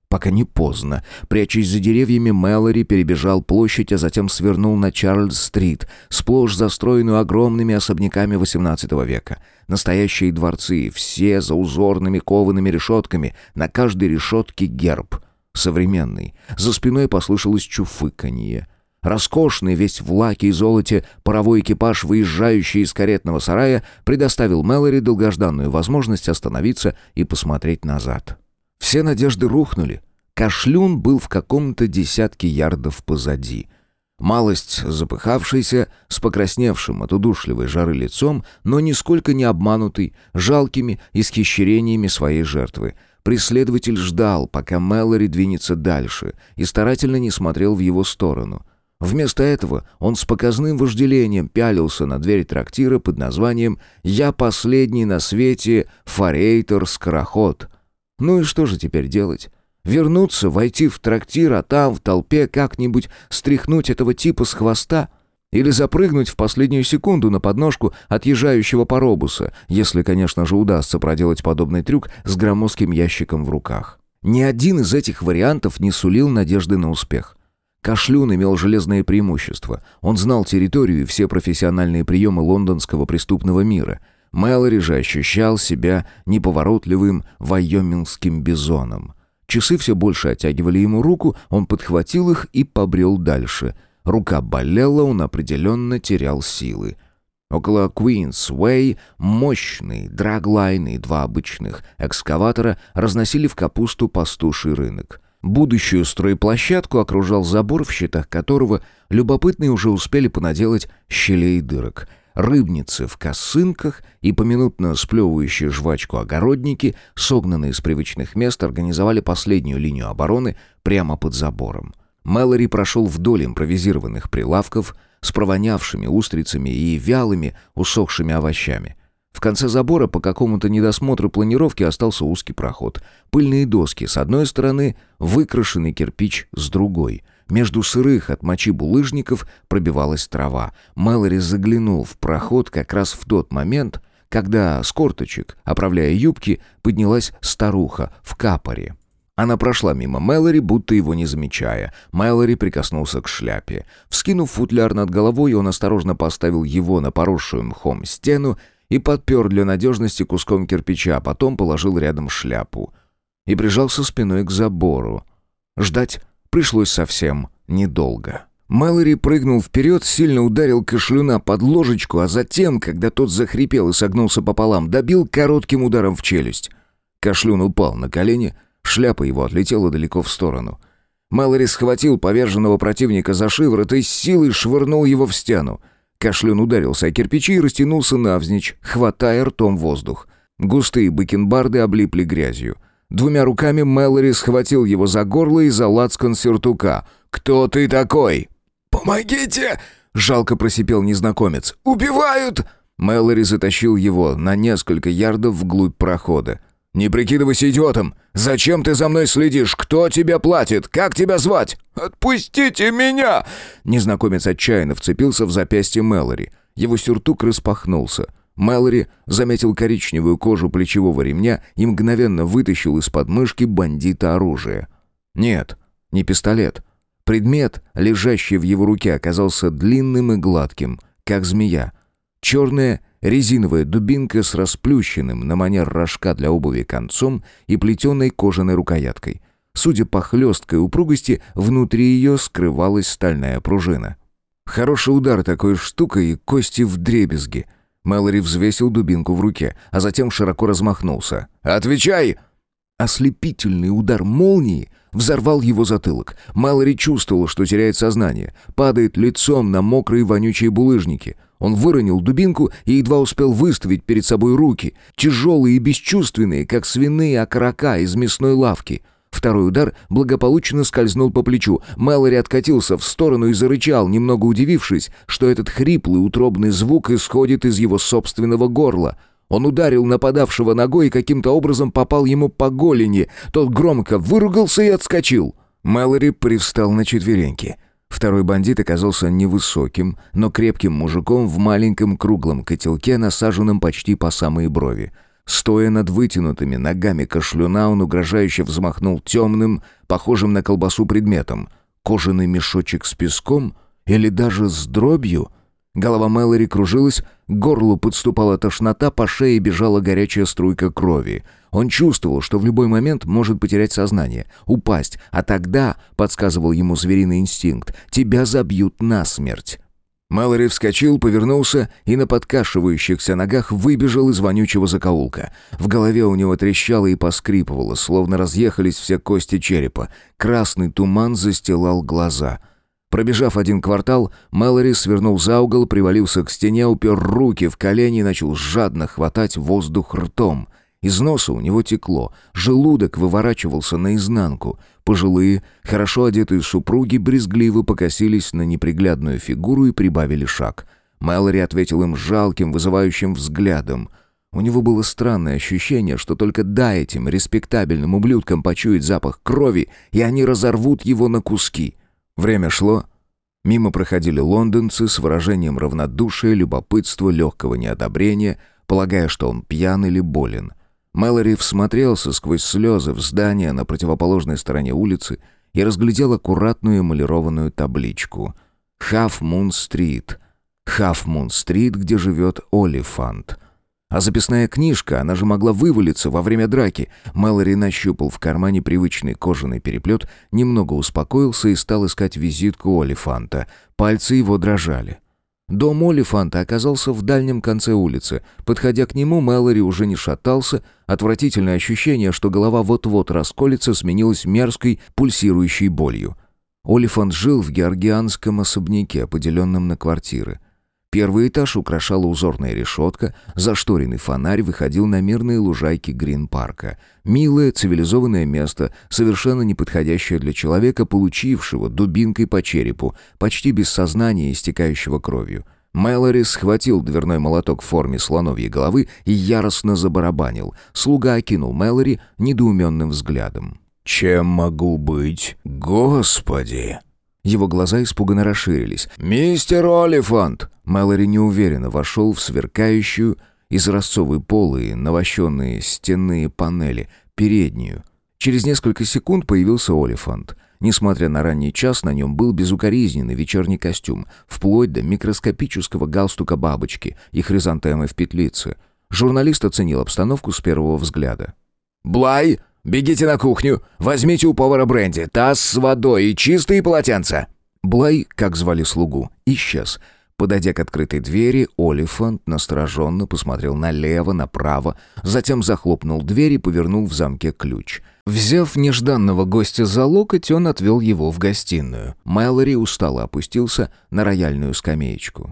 Пока не поздно. Прячась за деревьями, Мэлори перебежал площадь, а затем свернул на Чарльз-стрит, сплошь застроенную огромными особняками XVIII века. Настоящие дворцы, все за узорными коваными решетками, на каждой решетке герб. Современный. За спиной послышалось чуфыканье. Роскошный, весь в лаке и золоте, паровой экипаж, выезжающий из каретного сарая, предоставил Мэлори долгожданную возможность остановиться и посмотреть назад. Все надежды рухнули. Кашлюн был в каком-то десятке ярдов позади. Малость запыхавшийся, с покрасневшим от удушливой жары лицом, но нисколько не обманутый, жалкими исхищрениями своей жертвы. Преследователь ждал, пока Мэлори двинется дальше, и старательно не смотрел в его сторону. Вместо этого он с показным вожделением пялился на дверь трактира под названием «Я последний на свете форейтер-скороход». Ну и что же теперь делать? Вернуться, войти в трактир, а там, в толпе, как-нибудь стряхнуть этого типа с хвоста? Или запрыгнуть в последнюю секунду на подножку отъезжающего паробуса, если, конечно же, удастся проделать подобный трюк с громоздким ящиком в руках? Ни один из этих вариантов не сулил надежды на успех. Кашлюн имел железное преимущество. Он знал территорию и все профессиональные приемы лондонского преступного мира. Мэлори же ощущал себя неповоротливым вайомингским бизоном. Часы все больше оттягивали ему руку, он подхватил их и побрел дальше. Рука болела, он определенно терял силы. Около Куинс-Уэй мощный драглайн и два обычных экскаватора разносили в капусту пастуший рынок. Будущую стройплощадку окружал забор, в щитах которого любопытные уже успели понаделать щелей и дырок. Рыбницы в косынках и поминутно сплевывающие жвачку огородники, согнанные с привычных мест, организовали последнюю линию обороны прямо под забором. Мэлори прошел вдоль импровизированных прилавков с провонявшими устрицами и вялыми, усохшими овощами. В конце забора по какому-то недосмотру планировки остался узкий проход. Пыльные доски с одной стороны, выкрашенный кирпич с другой. Между сырых от мочи булыжников пробивалась трава. Мэлори заглянул в проход как раз в тот момент, когда с корточек, оправляя юбки, поднялась старуха в капоре. Она прошла мимо Мэлори, будто его не замечая. Мэлори прикоснулся к шляпе. Вскинув футляр над головой, он осторожно поставил его на поросшую мхом стену и подпер для надежности куском кирпича, а потом положил рядом шляпу. И прижался спиной к забору. Ждать пришлось совсем недолго. Мэлори прыгнул вперед, сильно ударил Кашлюна под ложечку, а затем, когда тот захрипел и согнулся пополам, добил коротким ударом в челюсть. Кашлюн упал на колени, шляпа его отлетела далеко в сторону. Мэлори схватил поверженного противника за шиворот и с силой швырнул его в стену. Кашлюн ударился о кирпичи и растянулся навзничь, хватая ртом воздух. Густые бакенбарды облипли грязью. Двумя руками Мэлори схватил его за горло и за лацкан сюртука. «Кто ты такой?» «Помогите!» — жалко просипел незнакомец. «Убивают!» Мэлори затащил его на несколько ярдов вглубь прохода. «Не прикидывайся идиотом! Зачем ты за мной следишь? Кто тебе платит? Как тебя звать?» «Отпустите меня!» Незнакомец отчаянно вцепился в запястье Мэлори. Его сюртук распахнулся. Мэлори заметил коричневую кожу плечевого ремня и мгновенно вытащил из подмышки бандита оружие. Нет, не пистолет. Предмет, лежащий в его руке, оказался длинным и гладким, как змея. Черная резиновая дубинка с расплющенным на манер рожка для обуви концом и плетеной кожаной рукояткой. Судя по хлесткой упругости, внутри ее скрывалась стальная пружина. Хороший удар такой штукой и кости вдребезги. Мэлори взвесил дубинку в руке, а затем широко размахнулся. «Отвечай!» Ослепительный удар молнии взорвал его затылок. Мэлори чувствовал, что теряет сознание, падает лицом на мокрые вонючие булыжники. Он выронил дубинку и едва успел выставить перед собой руки, тяжелые и бесчувственные, как свиные окорока из мясной лавки. Второй удар благополучно скользнул по плечу. Мэлори откатился в сторону и зарычал, немного удивившись, что этот хриплый утробный звук исходит из его собственного горла. Он ударил нападавшего ногой и каким-то образом попал ему по голени. Тот громко выругался и отскочил. Мэлори привстал на четвереньки. Второй бандит оказался невысоким, но крепким мужиком в маленьком круглом котелке, насаженном почти по самые брови. Стоя над вытянутыми ногами Кашлюна, он угрожающе взмахнул темным, похожим на колбасу предметом. Кожаный мешочек с песком или даже с дробью? Голова Мэлори кружилась, к горлу подступала тошнота, по шее бежала горячая струйка крови. Он чувствовал, что в любой момент может потерять сознание, упасть, а тогда, подсказывал ему звериный инстинкт, тебя забьют насмерть. Мэлори вскочил, повернулся и на подкашивающихся ногах выбежал из вонючего закоулка. В голове у него трещало и поскрипывало, словно разъехались все кости черепа. Красный туман застилал глаза. Пробежав 1 квартал, Мэлори свернул за угол, привалился к стене, упер руки в колени и начал жадно хватать воздух ртом. Из носа у него текло, желудок выворачивался наизнанку. Пожилые, хорошо одетые супруги брезгливо покосились на неприглядную фигуру и прибавили шаг. Мэлори ответил им жалким, вызывающим взглядом. У него было странное ощущение, что только дай этим респектабельным ублюдкам почуять запах крови, и они разорвут его на куски. Время шло. Мимо проходили лондонцы с выражением равнодушия, любопытства, легкого неодобрения, полагая, что он пьян или болен. Мэлори всмотрелся сквозь слезы в здание на противоположной стороне улицы и разглядел аккуратную эмалированную табличку «Half Moon Street». «Half Moon Street», где живет Олифант. А записная книжка, она же могла вывалиться во время драки. Мэлори нащупал в кармане привычный кожаный переплет, немного успокоился и стал искать визитку Олифанта. Пальцы его дрожали. Дом Олифанта оказался в дальнем конце улицы. Подходя к нему, Мэлори уже не шатался. Отвратительное ощущение, что голова вот-вот расколется, сменилось мерзкой, пульсирующей болью. Олифант жил в георгианском особняке, поделенном на квартиры. Первый этаж украшала узорная решетка, зашторенный фонарь выходил на мирные лужайки Грин-парка. Милое, цивилизованное место, совершенно неподходящее для человека, получившего дубинкой по черепу, почти без сознания и истекающего кровью. Мэлори схватил дверной молоток в форме слоновьей головы и яростно забарабанил. Слуга окинул Мэлори недоуменным взглядом. «Чем могу быть, Господи?» Его глаза испуганно расширились. «Мистер Олифант!» Мэлори неуверенно вошел в сверкающую изразцовые полы и навощенные стенные панели, переднюю. Через несколько секунд появился Олифант. Несмотря на ранний час, на нем был безукоризненный вечерний костюм, вплоть до микроскопического галстука бабочки и хризантемы в петлице. Журналист оценил обстановку с первого взгляда. «Блай! Бегите на кухню, возьмите у повара бренди, таз с водой и чистые полотенца!» Блай, как звали слугу, исчез. Подойдя к открытой двери, Олифант настороженно посмотрел налево, направо, затем захлопнул дверь и повернул в замке ключ. Взяв нежданного гостя за локоть, он отвел его в гостиную. Мэлори устало опустился на рояльную скамеечку.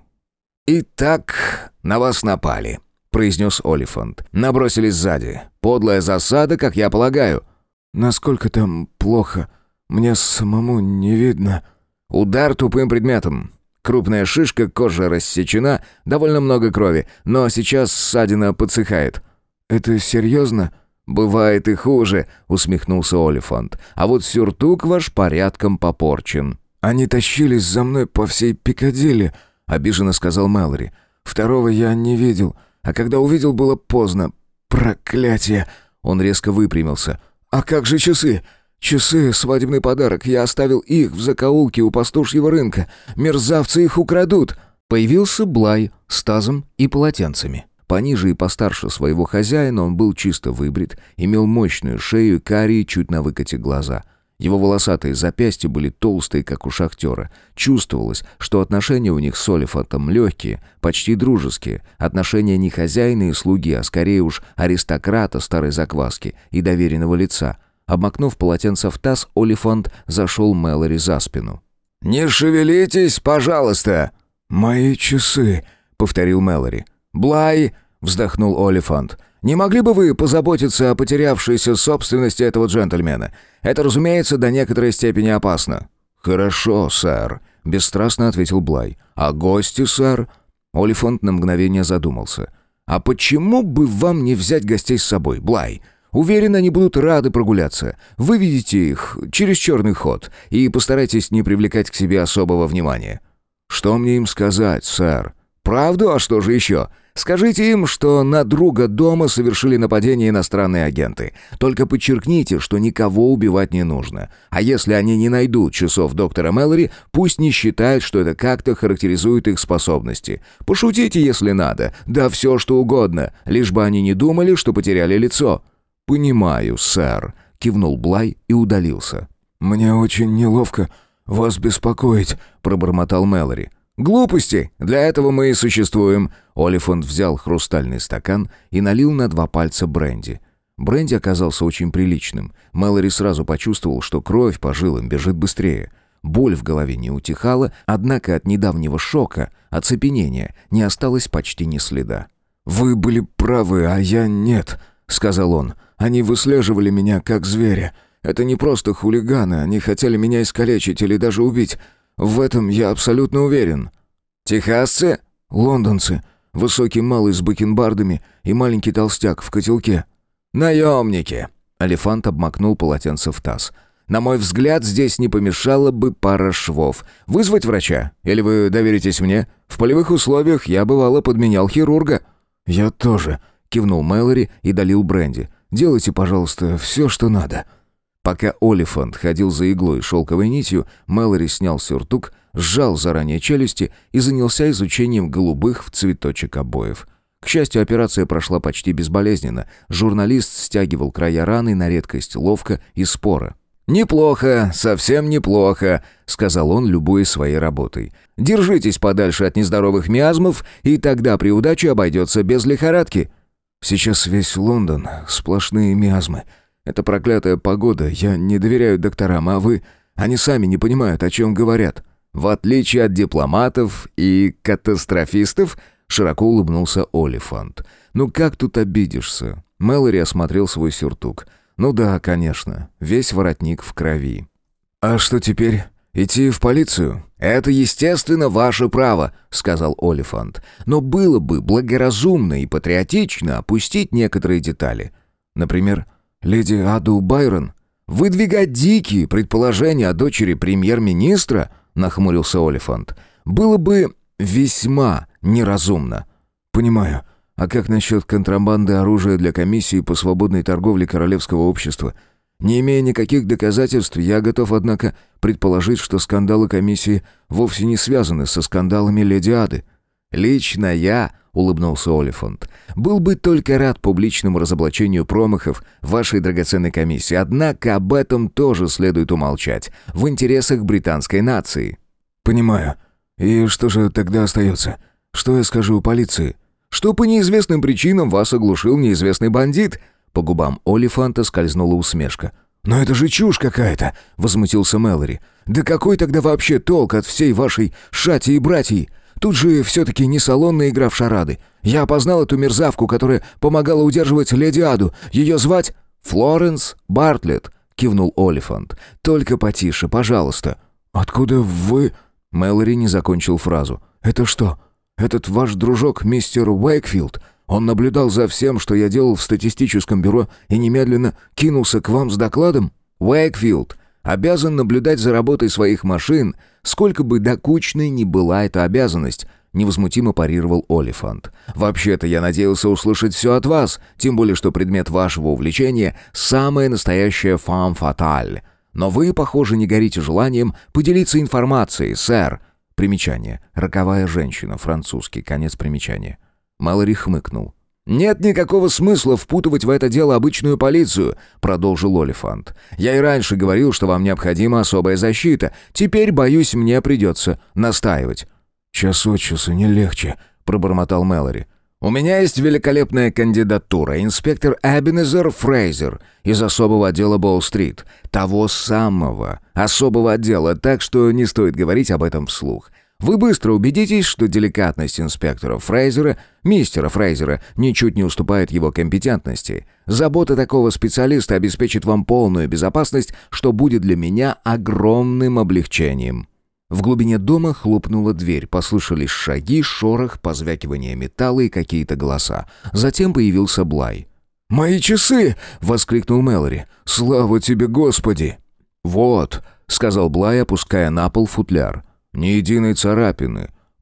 «Итак, на вас напали», — произнес Олифант. «Набросились сзади. Подлая засада, как я полагаю». «Насколько там плохо? Мне самому не видно». «Удар тупым предметом. Крупная шишка, кожа рассечена, довольно много крови, но сейчас ссадина подсыхает». «Это серьезно?» «Бывает и хуже», — усмехнулся Олифант. «А вот сюртук ваш порядком попорчен». «Они тащились за мной по всей Пикадилли», — обиженно сказал Мэлори. «Второго я не видел, а когда увидел, было поздно. Проклятие!» Он резко выпрямился. «А как же часы? Часы — свадебный подарок. Я оставил их в закоулке у пастушьего рынка. Мерзавцы их украдут!» Появился Блай с тазом и полотенцами. Пониже и постарше своего хозяина он был чисто выбрит, имел мощную шею и карие чуть на выкате глаза. Его волосатые запястья были толстые, как у шахтера. Чувствовалось, что отношения у них с Олифантом легкие, почти дружеские. Отношения не хозяина и слуги, а скорее уж аристократа старой закваски и доверенного лица. Обмакнув полотенце в таз, Олифант зашел Мэлори за спину. «Не шевелитесь, пожалуйста!» «Мои часы», — повторил Мэлори. «Блай!» — вздохнул Олифант. «Не могли бы вы позаботиться о потерявшейся собственности этого джентльмена? Это, разумеется, до некоторой степени опасно». «Хорошо, сэр», — бесстрастно ответил Блай. «А гости, сэр?» Олифант на мгновение задумался. «А почему бы вам не взять гостей с собой, Блай? Уверен, они будут рады прогуляться. Выведите их через черный ход и постарайтесь не привлекать к себе особого внимания». «Что мне им сказать, сэр?» «Правду? А что же еще? Скажите им, что на друга дома совершили нападение иностранные агенты. Только подчеркните, что никого убивать не нужно. А если они не найдут часов доктора Мэлори, пусть не считают, что это как-то характеризует их способности. Пошутите, если надо. Да все, что угодно. Лишь бы они не думали, что потеряли лицо». «Понимаю, сэр», — кивнул Блай и удалился. «Мне очень неловко вас беспокоить», — пробормотал Мэлори. «Глупости! Для этого мы и существуем!» Олифант взял хрустальный стакан и налил на 2 пальца бренди. Бренди оказался очень приличным. Мэлори сразу почувствовал, что кровь по жилам бежит быстрее. Боль в голове не утихала, однако от недавнего шока, оцепенения, не осталось почти ни следа. «Вы были правы, а я нет», — сказал он. «Они выслеживали меня, как зверя. Это не просто хулиганы, они хотели меня искалечить или даже убить. В этом я абсолютно уверен». «Техасцы?» «Лондонцы. Высокий малый с бакенбардами и маленький толстяк в котелке». «Наемники!» Олифант обмакнул полотенце в таз. «На мой взгляд, здесь не помешала бы пара швов. Вызвать врача? Или вы доверитесь мне? В полевых условиях я, бывало, подменял хирурга». «Я тоже», — кивнул Мэлори и долил бренди. «Делайте, пожалуйста, все, что надо». Пока Олифант ходил за иглой и шелковой нитью, Мэлори снял сюртук, сжал заранее челюсти и занялся изучением голубых в цветочек обоев. К счастью, операция прошла почти безболезненно. Журналист стягивал края раны на редкость ловко и споро. «Неплохо, совсем неплохо», — сказал он, любуясь своей работой. «Держитесь подальше от нездоровых миазмов, и тогда при удаче обойдется без лихорадки». «Сейчас весь Лондон сплошные миазмы. Это проклятая погода, я не доверяю докторам, а вы... Они сами не понимают, о чем говорят». «В отличие от дипломатов и катастрофистов», — широко улыбнулся Олифант. «Ну как тут обидишься?» Мэлори осмотрел свой сюртук. «Ну да, конечно, весь воротник в крови». «А что теперь? Идти в полицию?» «Это, естественно, ваше право», — сказал Олифант. «Но было бы благоразумно и патриотично опустить некоторые детали. Например, леди Аду Байрон?» «Выдвигать дикие предположения о дочери премьер-министра?» — нахмурился Олифант. «Было бы весьма неразумно». «Понимаю. А как насчет контрабанды оружия для комиссии по свободной торговле Королевского общества? Не имея никаких доказательств, я готов, однако, предположить, что скандалы комиссии вовсе не связаны со скандалами леди Ады». «Лично я», — улыбнулся Олифант, — «был бы только рад публичному разоблачению промахов вашей драгоценной комиссии, однако об этом тоже следует умолчать, в интересах британской нации». «Понимаю. И что же тогда остается? Что я скажу полиции?» «Что по неизвестным причинам вас оглушил неизвестный бандит». По губам Олифанта скользнула усмешка. «Но это же чушь какая-то!» — возмутился Мэлори. «Да какой тогда вообще толк от всей вашей шати и братьи? Тут же все-таки не салонная игра в шарады. Я опознал эту мерзавку, которая помогала удерживать леди Аду. Ее звать...» «Флоренс Бартлетт», — кивнул Олифант. «Только потише, пожалуйста». «Откуда вы...» Мэлори не закончил фразу. «Это что, этот ваш дружок мистер Уэйкфилд? Он наблюдал за всем, что я делал в статистическом бюро, и немедленно кинулся к вам с докладом?» «Уэйкфилд обязан наблюдать за работой своих машин, сколько бы докучной ни была эта обязанность», — невозмутимо парировал Олифант. «Вообще-то я надеялся услышать все от вас, тем более что предмет вашего увлечения — самая настоящая фам фаталь. Но вы, похоже, не горите желанием поделиться информацией, сэр». Примечание. Роковая женщина. Французский. Конец примечания. Мэлори хмыкнул. «Нет никакого смысла впутывать в это дело обычную полицию», — продолжил Олифант. «Я и раньше говорил, что вам необходима особая защита. Теперь, боюсь, мне придется настаивать». «Час от часу не легче», — пробормотал Мэлори. «У меня есть великолепная кандидатура. Инспектор Эбенезер Фрейзер из особого отдела Боу-стрит. Того самого особого отдела, так что не стоит говорить об этом вслух. Вы быстро убедитесь, что деликатность инспектора Фрейзера, мистера Фрейзера, ничуть не уступает его компетентности. Забота такого специалиста обеспечит вам полную безопасность, что будет для меня огромным облегчением». В глубине дома хлопнула дверь, послышались шаги, шорох, позвякивание металла и какие-то голоса. Затем появился Блай. «Мои часы!» — воскликнул Мэлори. «Слава тебе, Господи!» «Вот», — сказал Блай, опуская на пол футляр. «Ни единой царапины.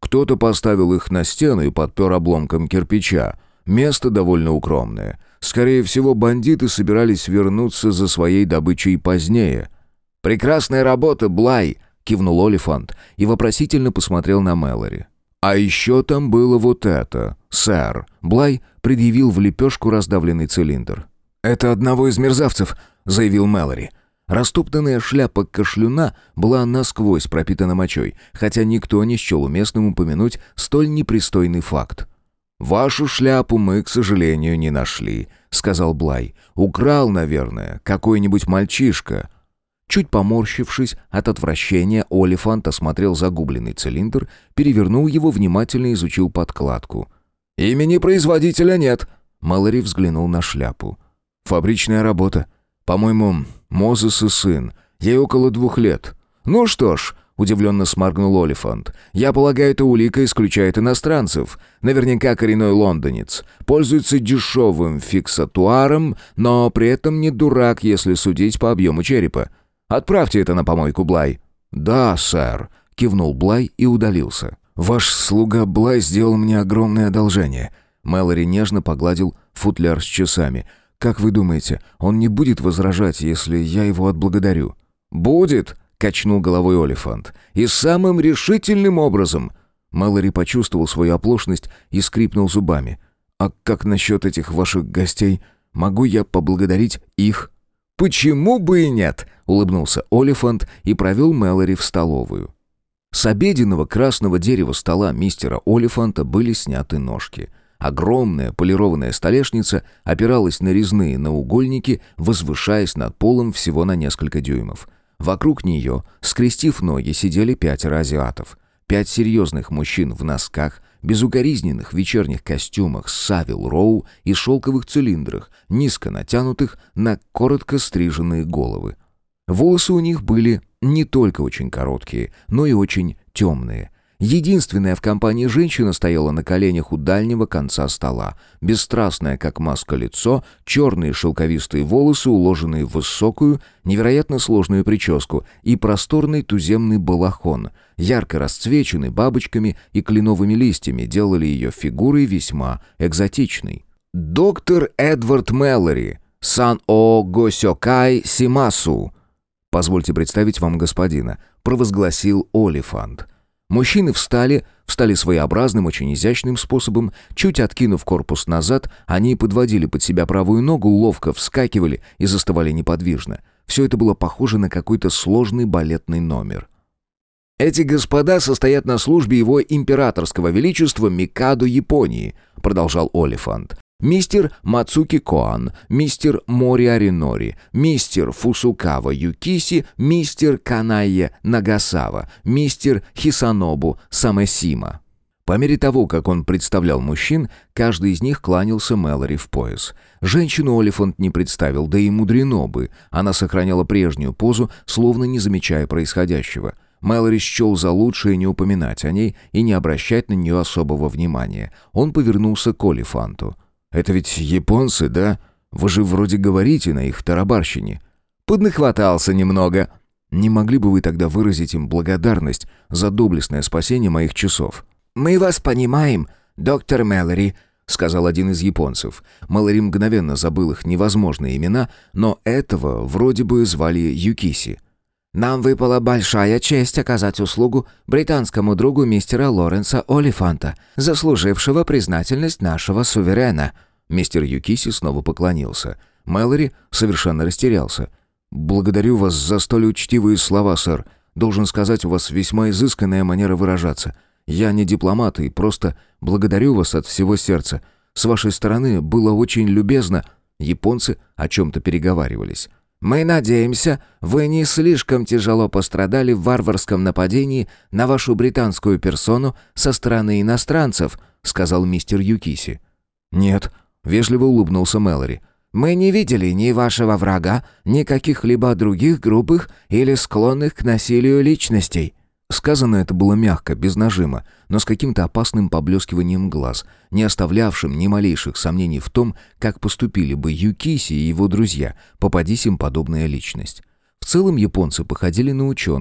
Кто-то поставил их на стену и подпер обломком кирпича. Место довольно укромное. Скорее всего, бандиты собирались вернуться за своей добычей позднее. «Прекрасная работа, Блай!» — кивнул Олифант и вопросительно посмотрел на Мэлори. «А еще там было вот это, сэр». Блай предъявил в лепешку раздавленный цилиндр. «Это одного из мерзавцев», — заявил Мэлори. Растоптанная шляпа кашлюна была насквозь пропитана мочой, хотя никто не счел уместным упомянуть столь непристойный факт. «Вашу шляпу мы, к сожалению, не нашли», — сказал Блай. «Украл, наверное, какой-нибудь мальчишка». Чуть поморщившись от отвращения, Олифант осмотрел загубленный цилиндр, перевернул его, внимательно изучил подкладку. «Имени производителя нет», — Мэлори взглянул на шляпу. «Фабричная работа. По-моему, Мозес и сын. Ей около 2 лет». «Ну что ж», — удивленно сморгнул Олифант, «я полагаю, эта улика исключает иностранцев. Наверняка коренной лондонец. Пользуется дешевым фиксатуаром, но при этом не дурак, если судить по объему черепа. Отправьте это на помойку, Блай». «Да, сэр», — кивнул Блай и удалился. «Ваш слуга Блай сделал мне огромное одолжение». Мэлори нежно погладил футляр с часами. «Как вы думаете, он не будет возражать, если я его отблагодарю?» «Будет», — качнул головой Олифант. «И самым решительным образом». Мэлори почувствовал свою оплошность и скрипнул зубами. «А как насчет этих ваших гостей? Могу я поблагодарить их?» «Почему бы и нет?» — улыбнулся Олифант и провел Мэлори в столовую. С обеденного красного дерева стола мистера Олифанта были сняты ножки. Огромная полированная столешница опиралась на резные наугольники, возвышаясь над полом всего на несколько дюймов. Вокруг нее, скрестив ноги, сидели 5 азиатов. 5 серьезных мужчин в носках, безукоризненных вечерних костюмах Савил Роу и шелковых цилиндрах, низко натянутых на коротко стриженные головы. Волосы у них были не только очень короткие, но и очень темные. Единственная в компании женщина стояла на коленях у дальнего конца стола. Бесстрастное, как маска, лицо, черные шелковистые волосы, уложенные в высокую, невероятно сложную прическу и просторный туземный балахон, ярко расцвеченный бабочками и кленовыми листьями, делали ее фигурой весьма экзотичной. «Доктор Эдвард Мэлори, сан о Госёкай Симасу», «Позвольте представить вам господина», — провозгласил Олифант. Мужчины встали своеобразным, очень изящным способом. Чуть откинув корпус назад, они подводили под себя правую ногу, ловко вскакивали и застывали неподвижно. Все это было похоже на какой-то сложный балетный номер. «Эти господа состоят на службе его императорского величества Микадо Японии», — продолжал Олифант. «Мистер Мацуки Коан, мистер Мориари Нори, мистер Фусукава Юкиси, мистер Канайе Нагасава, мистер Хисанобу Самэсима». По мере того, как он представлял мужчин, каждый из них кланялся Мэлори в пояс. Женщину Олифант не представил, да и мудрено бы. Она сохраняла прежнюю позу, словно не замечая происходящего. Мэлори счел за лучшее не упоминать о ней и не обращать на нее особого внимания. Он повернулся к Олифанту. «Это ведь японцы, да? Вы же вроде говорите на их тарабарщине». «Поднахватался немного». «Не могли бы вы тогда выразить им благодарность за доблестное спасение моих часов?» «Мы вас понимаем, доктор Мэлори», — сказал один из японцев. Мэлори мгновенно забыл их невозможные имена, но этого вроде бы звали Юкиси. «Нам выпала большая честь оказать услугу британскому другу мистера Лоренса Олифанта, заслужившего признательность нашего суверена». Мистер Юкиси снова поклонился. Мэлори совершенно растерялся. «Благодарю вас за столь учтивые слова, сэр. Должен сказать, у вас весьма изысканная манера выражаться. Я не дипломат и просто благодарю вас от всего сердца. С вашей стороны было очень любезно». Японцы о чем-то переговаривались. «Мы надеемся, вы не слишком тяжело пострадали в варварском нападении на вашу британскую персону со стороны иностранцев», — сказал мистер Юкиси. «Нет», — вежливо улыбнулся Мэлори. «Мы не видели ни вашего врага, ни каких-либо других грубых или склонных к насилию личностей». Сказано это было мягко, без нажима, но с каким-то опасным поблескиванием глаз, не оставлявшим ни малейших сомнений в том, как поступили бы Юкиси и его друзья, попадись им подобная личность. В целом японцы походили на ученых,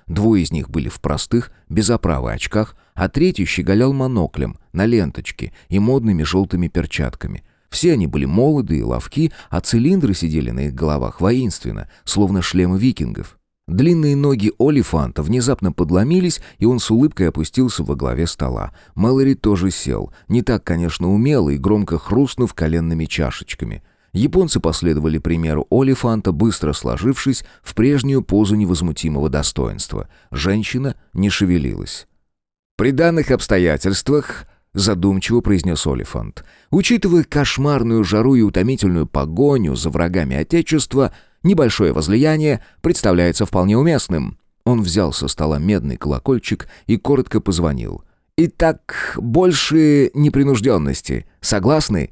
Двое из них были в простых, без оправы очках, а третий щеголял моноклем на ленточке и модными желтыми перчатками. Все они были молоды и ловки, а цилиндры сидели на их головах воинственно, словно шлемы викингов. Длинные ноги Олифанта внезапно подломились, и он с улыбкой опустился во главе стола. Мэлори тоже сел, не так, конечно, умело и громко хрустнув коленными чашечками. Японцы последовали примеру Олифанта, быстро сложившись в прежнюю позу невозмутимого достоинства. Женщина не шевелилась. «При данных обстоятельствах», — задумчиво произнес Олифант, «учитывая кошмарную жару и утомительную погоню за врагами Отечества, небольшое возлияние представляется вполне уместным». Он взял со стола медный колокольчик и коротко позвонил. «Итак, больше непринужденности. Согласны?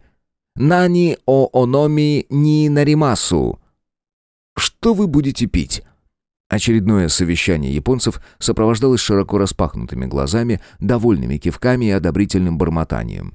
Нани о ономи ни наримасу». «Что вы будете пить?» Очередное совещание японцев сопровождалось широко распахнутыми глазами, довольными кивками и одобрительным бормотанием.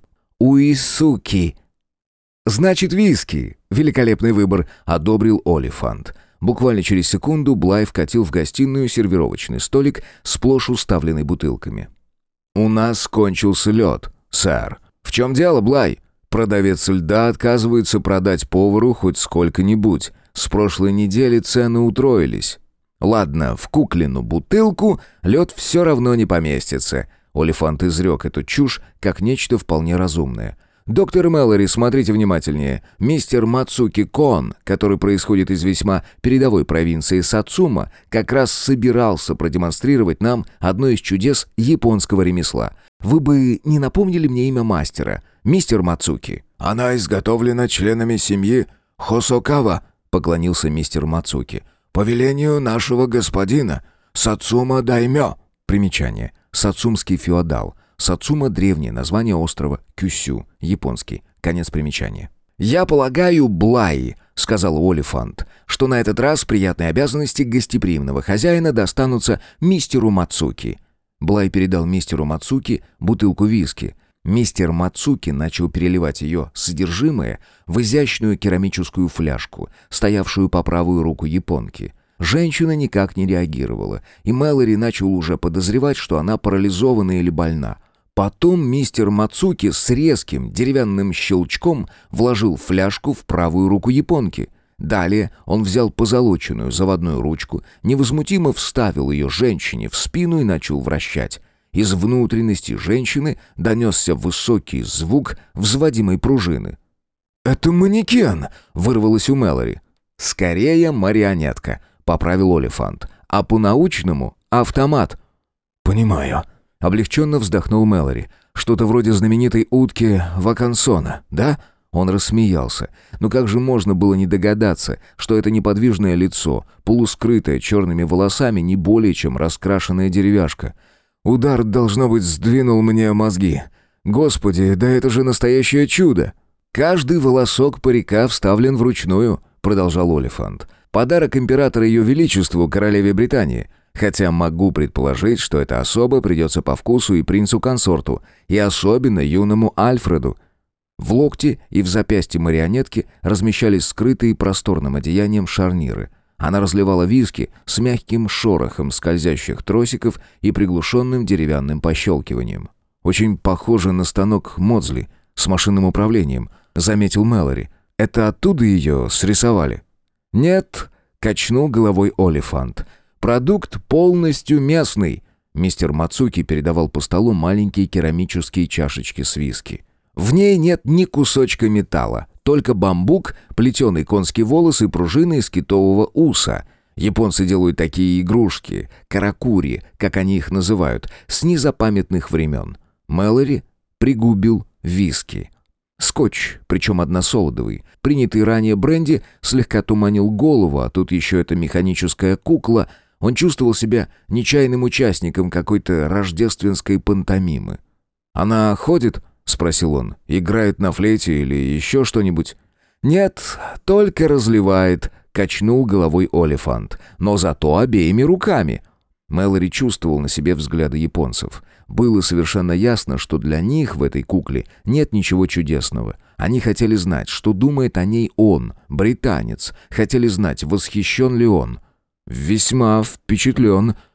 «Уисуки!» «Значит, виски!» «Великолепный выбор!» — одобрил Олифант. Буквально через секунду Блай вкатил в гостиную сервировочный столик, сплошь уставленный бутылками. «У нас кончился лед, сэр». «В чем дело, Блай?» «Продавец льда отказывается продать повару хоть сколько-нибудь. С прошлой недели цены утроились». «Ладно, в куклину бутылку лед все равно не поместится». Олифант изрек эту чушь как нечто вполне разумное. «Доктор Мэлори, смотрите внимательнее. Мистер Мацуки Кон, который происходит из весьма передовой провинции Сацума, как раз собирался продемонстрировать нам одно из чудес японского ремесла. Вы бы не напомнили мне имя мастера, мистер Мацуки?» «Она изготовлена членами семьи Хосокава», — поклонился мистер Мацуки. «По велению нашего господина, Сацума Даймё». Примечание. Сацумский феодал. Сацума — древнее название острова Кюсю, японский. Конец примечания. «Я полагаю, Блай», — сказал Олифант, «что на этот раз приятные обязанности гостеприимного хозяина достанутся мистеру Мацуки». Блай передал мистеру Мацуки бутылку виски. Мистер Мацуки начал переливать ее содержимое в изящную керамическую фляжку, стоявшую по правую руку японки. Женщина никак не реагировала, и Мэлори начал уже подозревать, что она парализована или больна. Потом мистер Мацуки с резким деревянным щелчком вложил фляжку в правую руку японки. Далее он взял позолоченную заводную ручку, невозмутимо вставил ее женщине в спину и начал вращать. Из внутренности женщины донесся высокий звук взводимой пружины. «Это манекен!» — вырвалось у Мэлори. «Скорее марионетка», — поправил Олифант. «А по-научному — автомат». «Понимаю», — облегченно вздохнул Мэлори. «Что-то вроде знаменитой утки Вакансона, да?» Он рассмеялся. Но как же можно было не догадаться, что это неподвижное лицо, полускрытое черными волосами, не более чем раскрашенная деревяшка? «Удар, должно быть, сдвинул мне мозги. Господи, да это же настоящее чудо!» «Каждый волосок парика вставлен вручную», — продолжал Олифант. «Подарок императора Ее Величеству, королеве Британии. Хотя могу предположить, что это особо придется по вкусу и принцу-консорту, и особенно юному Альфреду». В локте и в запястье марионетки размещались скрытые просторным одеянием шарниры. Она разливала виски с мягким шорохом скользящих тросиков и приглушенным деревянным пощелкиванием. «Очень похоже на станок Модзли с машинным управлением», — заметил Мэлори. «Это оттуда ее срисовали?» «Нет», — качнул головой Олифант. «Продукт полностью местный». Мистер Мацуки передавал по столу маленькие керамические чашечки с виски. «В ней нет ни кусочка металла, только бамбук, плетеный конский волос и пружины из китового уса. Японцы делают такие игрушки, каракури, как они их называют, с незапамятных времен». Мэлори пригубил виски. Скотч, причем односолодовый, принятый ранее бренди, слегка туманил голову, а тут еще эта механическая кукла. Он чувствовал себя нечаянным участником какой-то рождественской пантомимы. «Она ходит?» — спросил он. «Играет на флейте или еще что-нибудь?» «Нет, только разливает», — качнул головой Олифант. «Но зато обеими руками». Мэлори чувствовал на себе взгляды японцев. Было совершенно ясно, что для них в этой кукле нет ничего чудесного. Они хотели знать, что думает о ней он, британец. Хотели знать, восхищен ли он. «Весьма впечатлен»,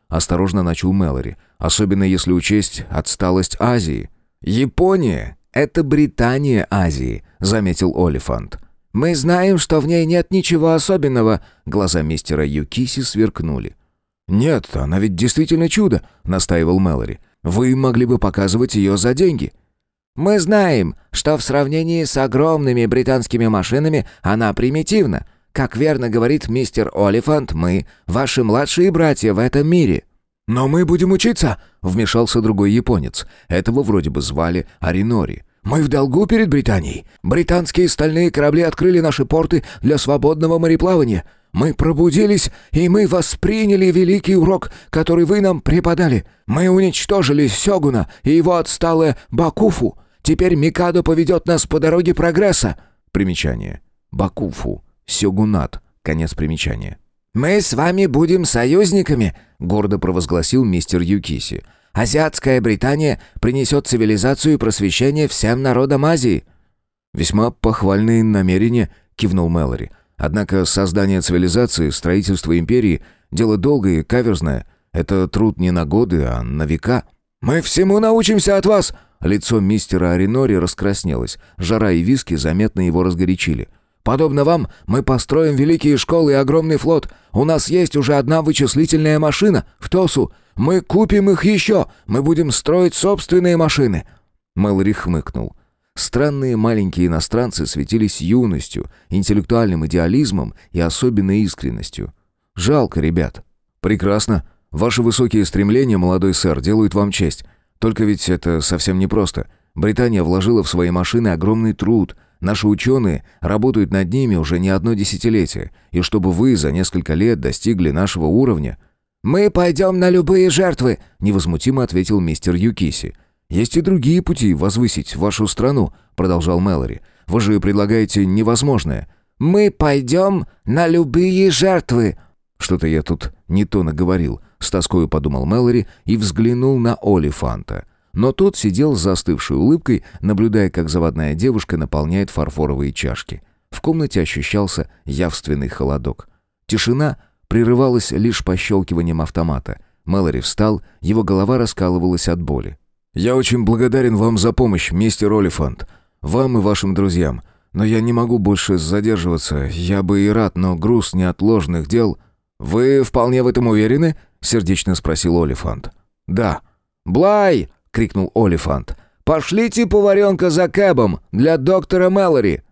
— осторожно начал Мэлори, «особенно если учесть отсталость Азии». «Япония — это Британия Азии», — заметил Олифант. «Мы знаем, что в ней нет ничего особенного», — глаза мистера Юкиси сверкнули. «Нет, она ведь действительно чудо», — настаивал Мэлори. «Вы могли бы показывать ее за деньги». «Мы знаем, что в сравнении с огромными британскими машинами она примитивна. Как верно говорит мистер Олифант, мы — ваши младшие братья в этом мире». «Но мы будем учиться», — вмешался другой японец. Этого вроде бы звали Аринори. «Мы в долгу перед Британией. Британские стальные корабли открыли наши порты для свободного мореплавания. Мы пробудились, и мы восприняли великий урок, который вы нам преподали. Мы уничтожили Сёгуна и его отсталое Бакуфу. Теперь Микадо поведет нас по дороге прогресса». Примечание. Бакуфу. Сёгунат. Конец примечания. «Мы с вами будем союзниками», — гордо провозгласил мистер Юкиси. «Азиатская Британия принесет цивилизацию и просвещение всем народам Азии». «Весьма похвальные намерения», — кивнул Мэлори. «Однако создание цивилизации, строительство империи — дело долгое и каверзное. Это труд не на годы, а на века». «Мы всему научимся от вас!» Лицо мистера Аринори раскраснелось. Жара и виски заметно его разгорячили. «Подобно вам, мы построим великие школы и огромный флот. У нас есть уже одна вычислительная машина в Тосу. Мы купим их еще. Мы будем строить собственные машины». Мэлори хмыкнул. Странные маленькие иностранцы светились юностью, интеллектуальным идеализмом и особенной искренностью. Жалко ребят. «Прекрасно. Ваши высокие стремления, молодой сэр, делают вам честь. Только ведь это совсем непросто. Британия вложила в свои машины огромный труд. Наши ученые работают над ними уже не одно десятилетие. И чтобы вы за несколько лет достигли нашего уровня...» «Мы пойдем на любые жертвы», — невозмутимо ответил мистер Юкиси. «Есть и другие пути возвысить вашу страну», — продолжал Мэлори. «Вы же предлагаете невозможное». «Мы пойдем на любые жертвы». «Что-то я тут не то наговорил», — с тоскою подумал Мэлори и взглянул на Олифанта. Но тот сидел с застывшей улыбкой, наблюдая, как заводная девушка наполняет фарфоровые чашки. В комнате ощущался явственный холодок. Тишина прерывалась лишь пощелкиванием автомата. Мэлори встал, его голова раскалывалась от боли. «Я очень благодарен вам за помощь, мистер Олифант. Вам и вашим друзьям. Но я не могу больше задерживаться. Я бы и рад, но груз неотложных дел...» «Вы вполне в этом уверены?» — сердечно спросил Олифант. «Да». «Блай!» — крикнул Олифант. «Пошлите поваренка за Кэбом для доктора Мэлори!»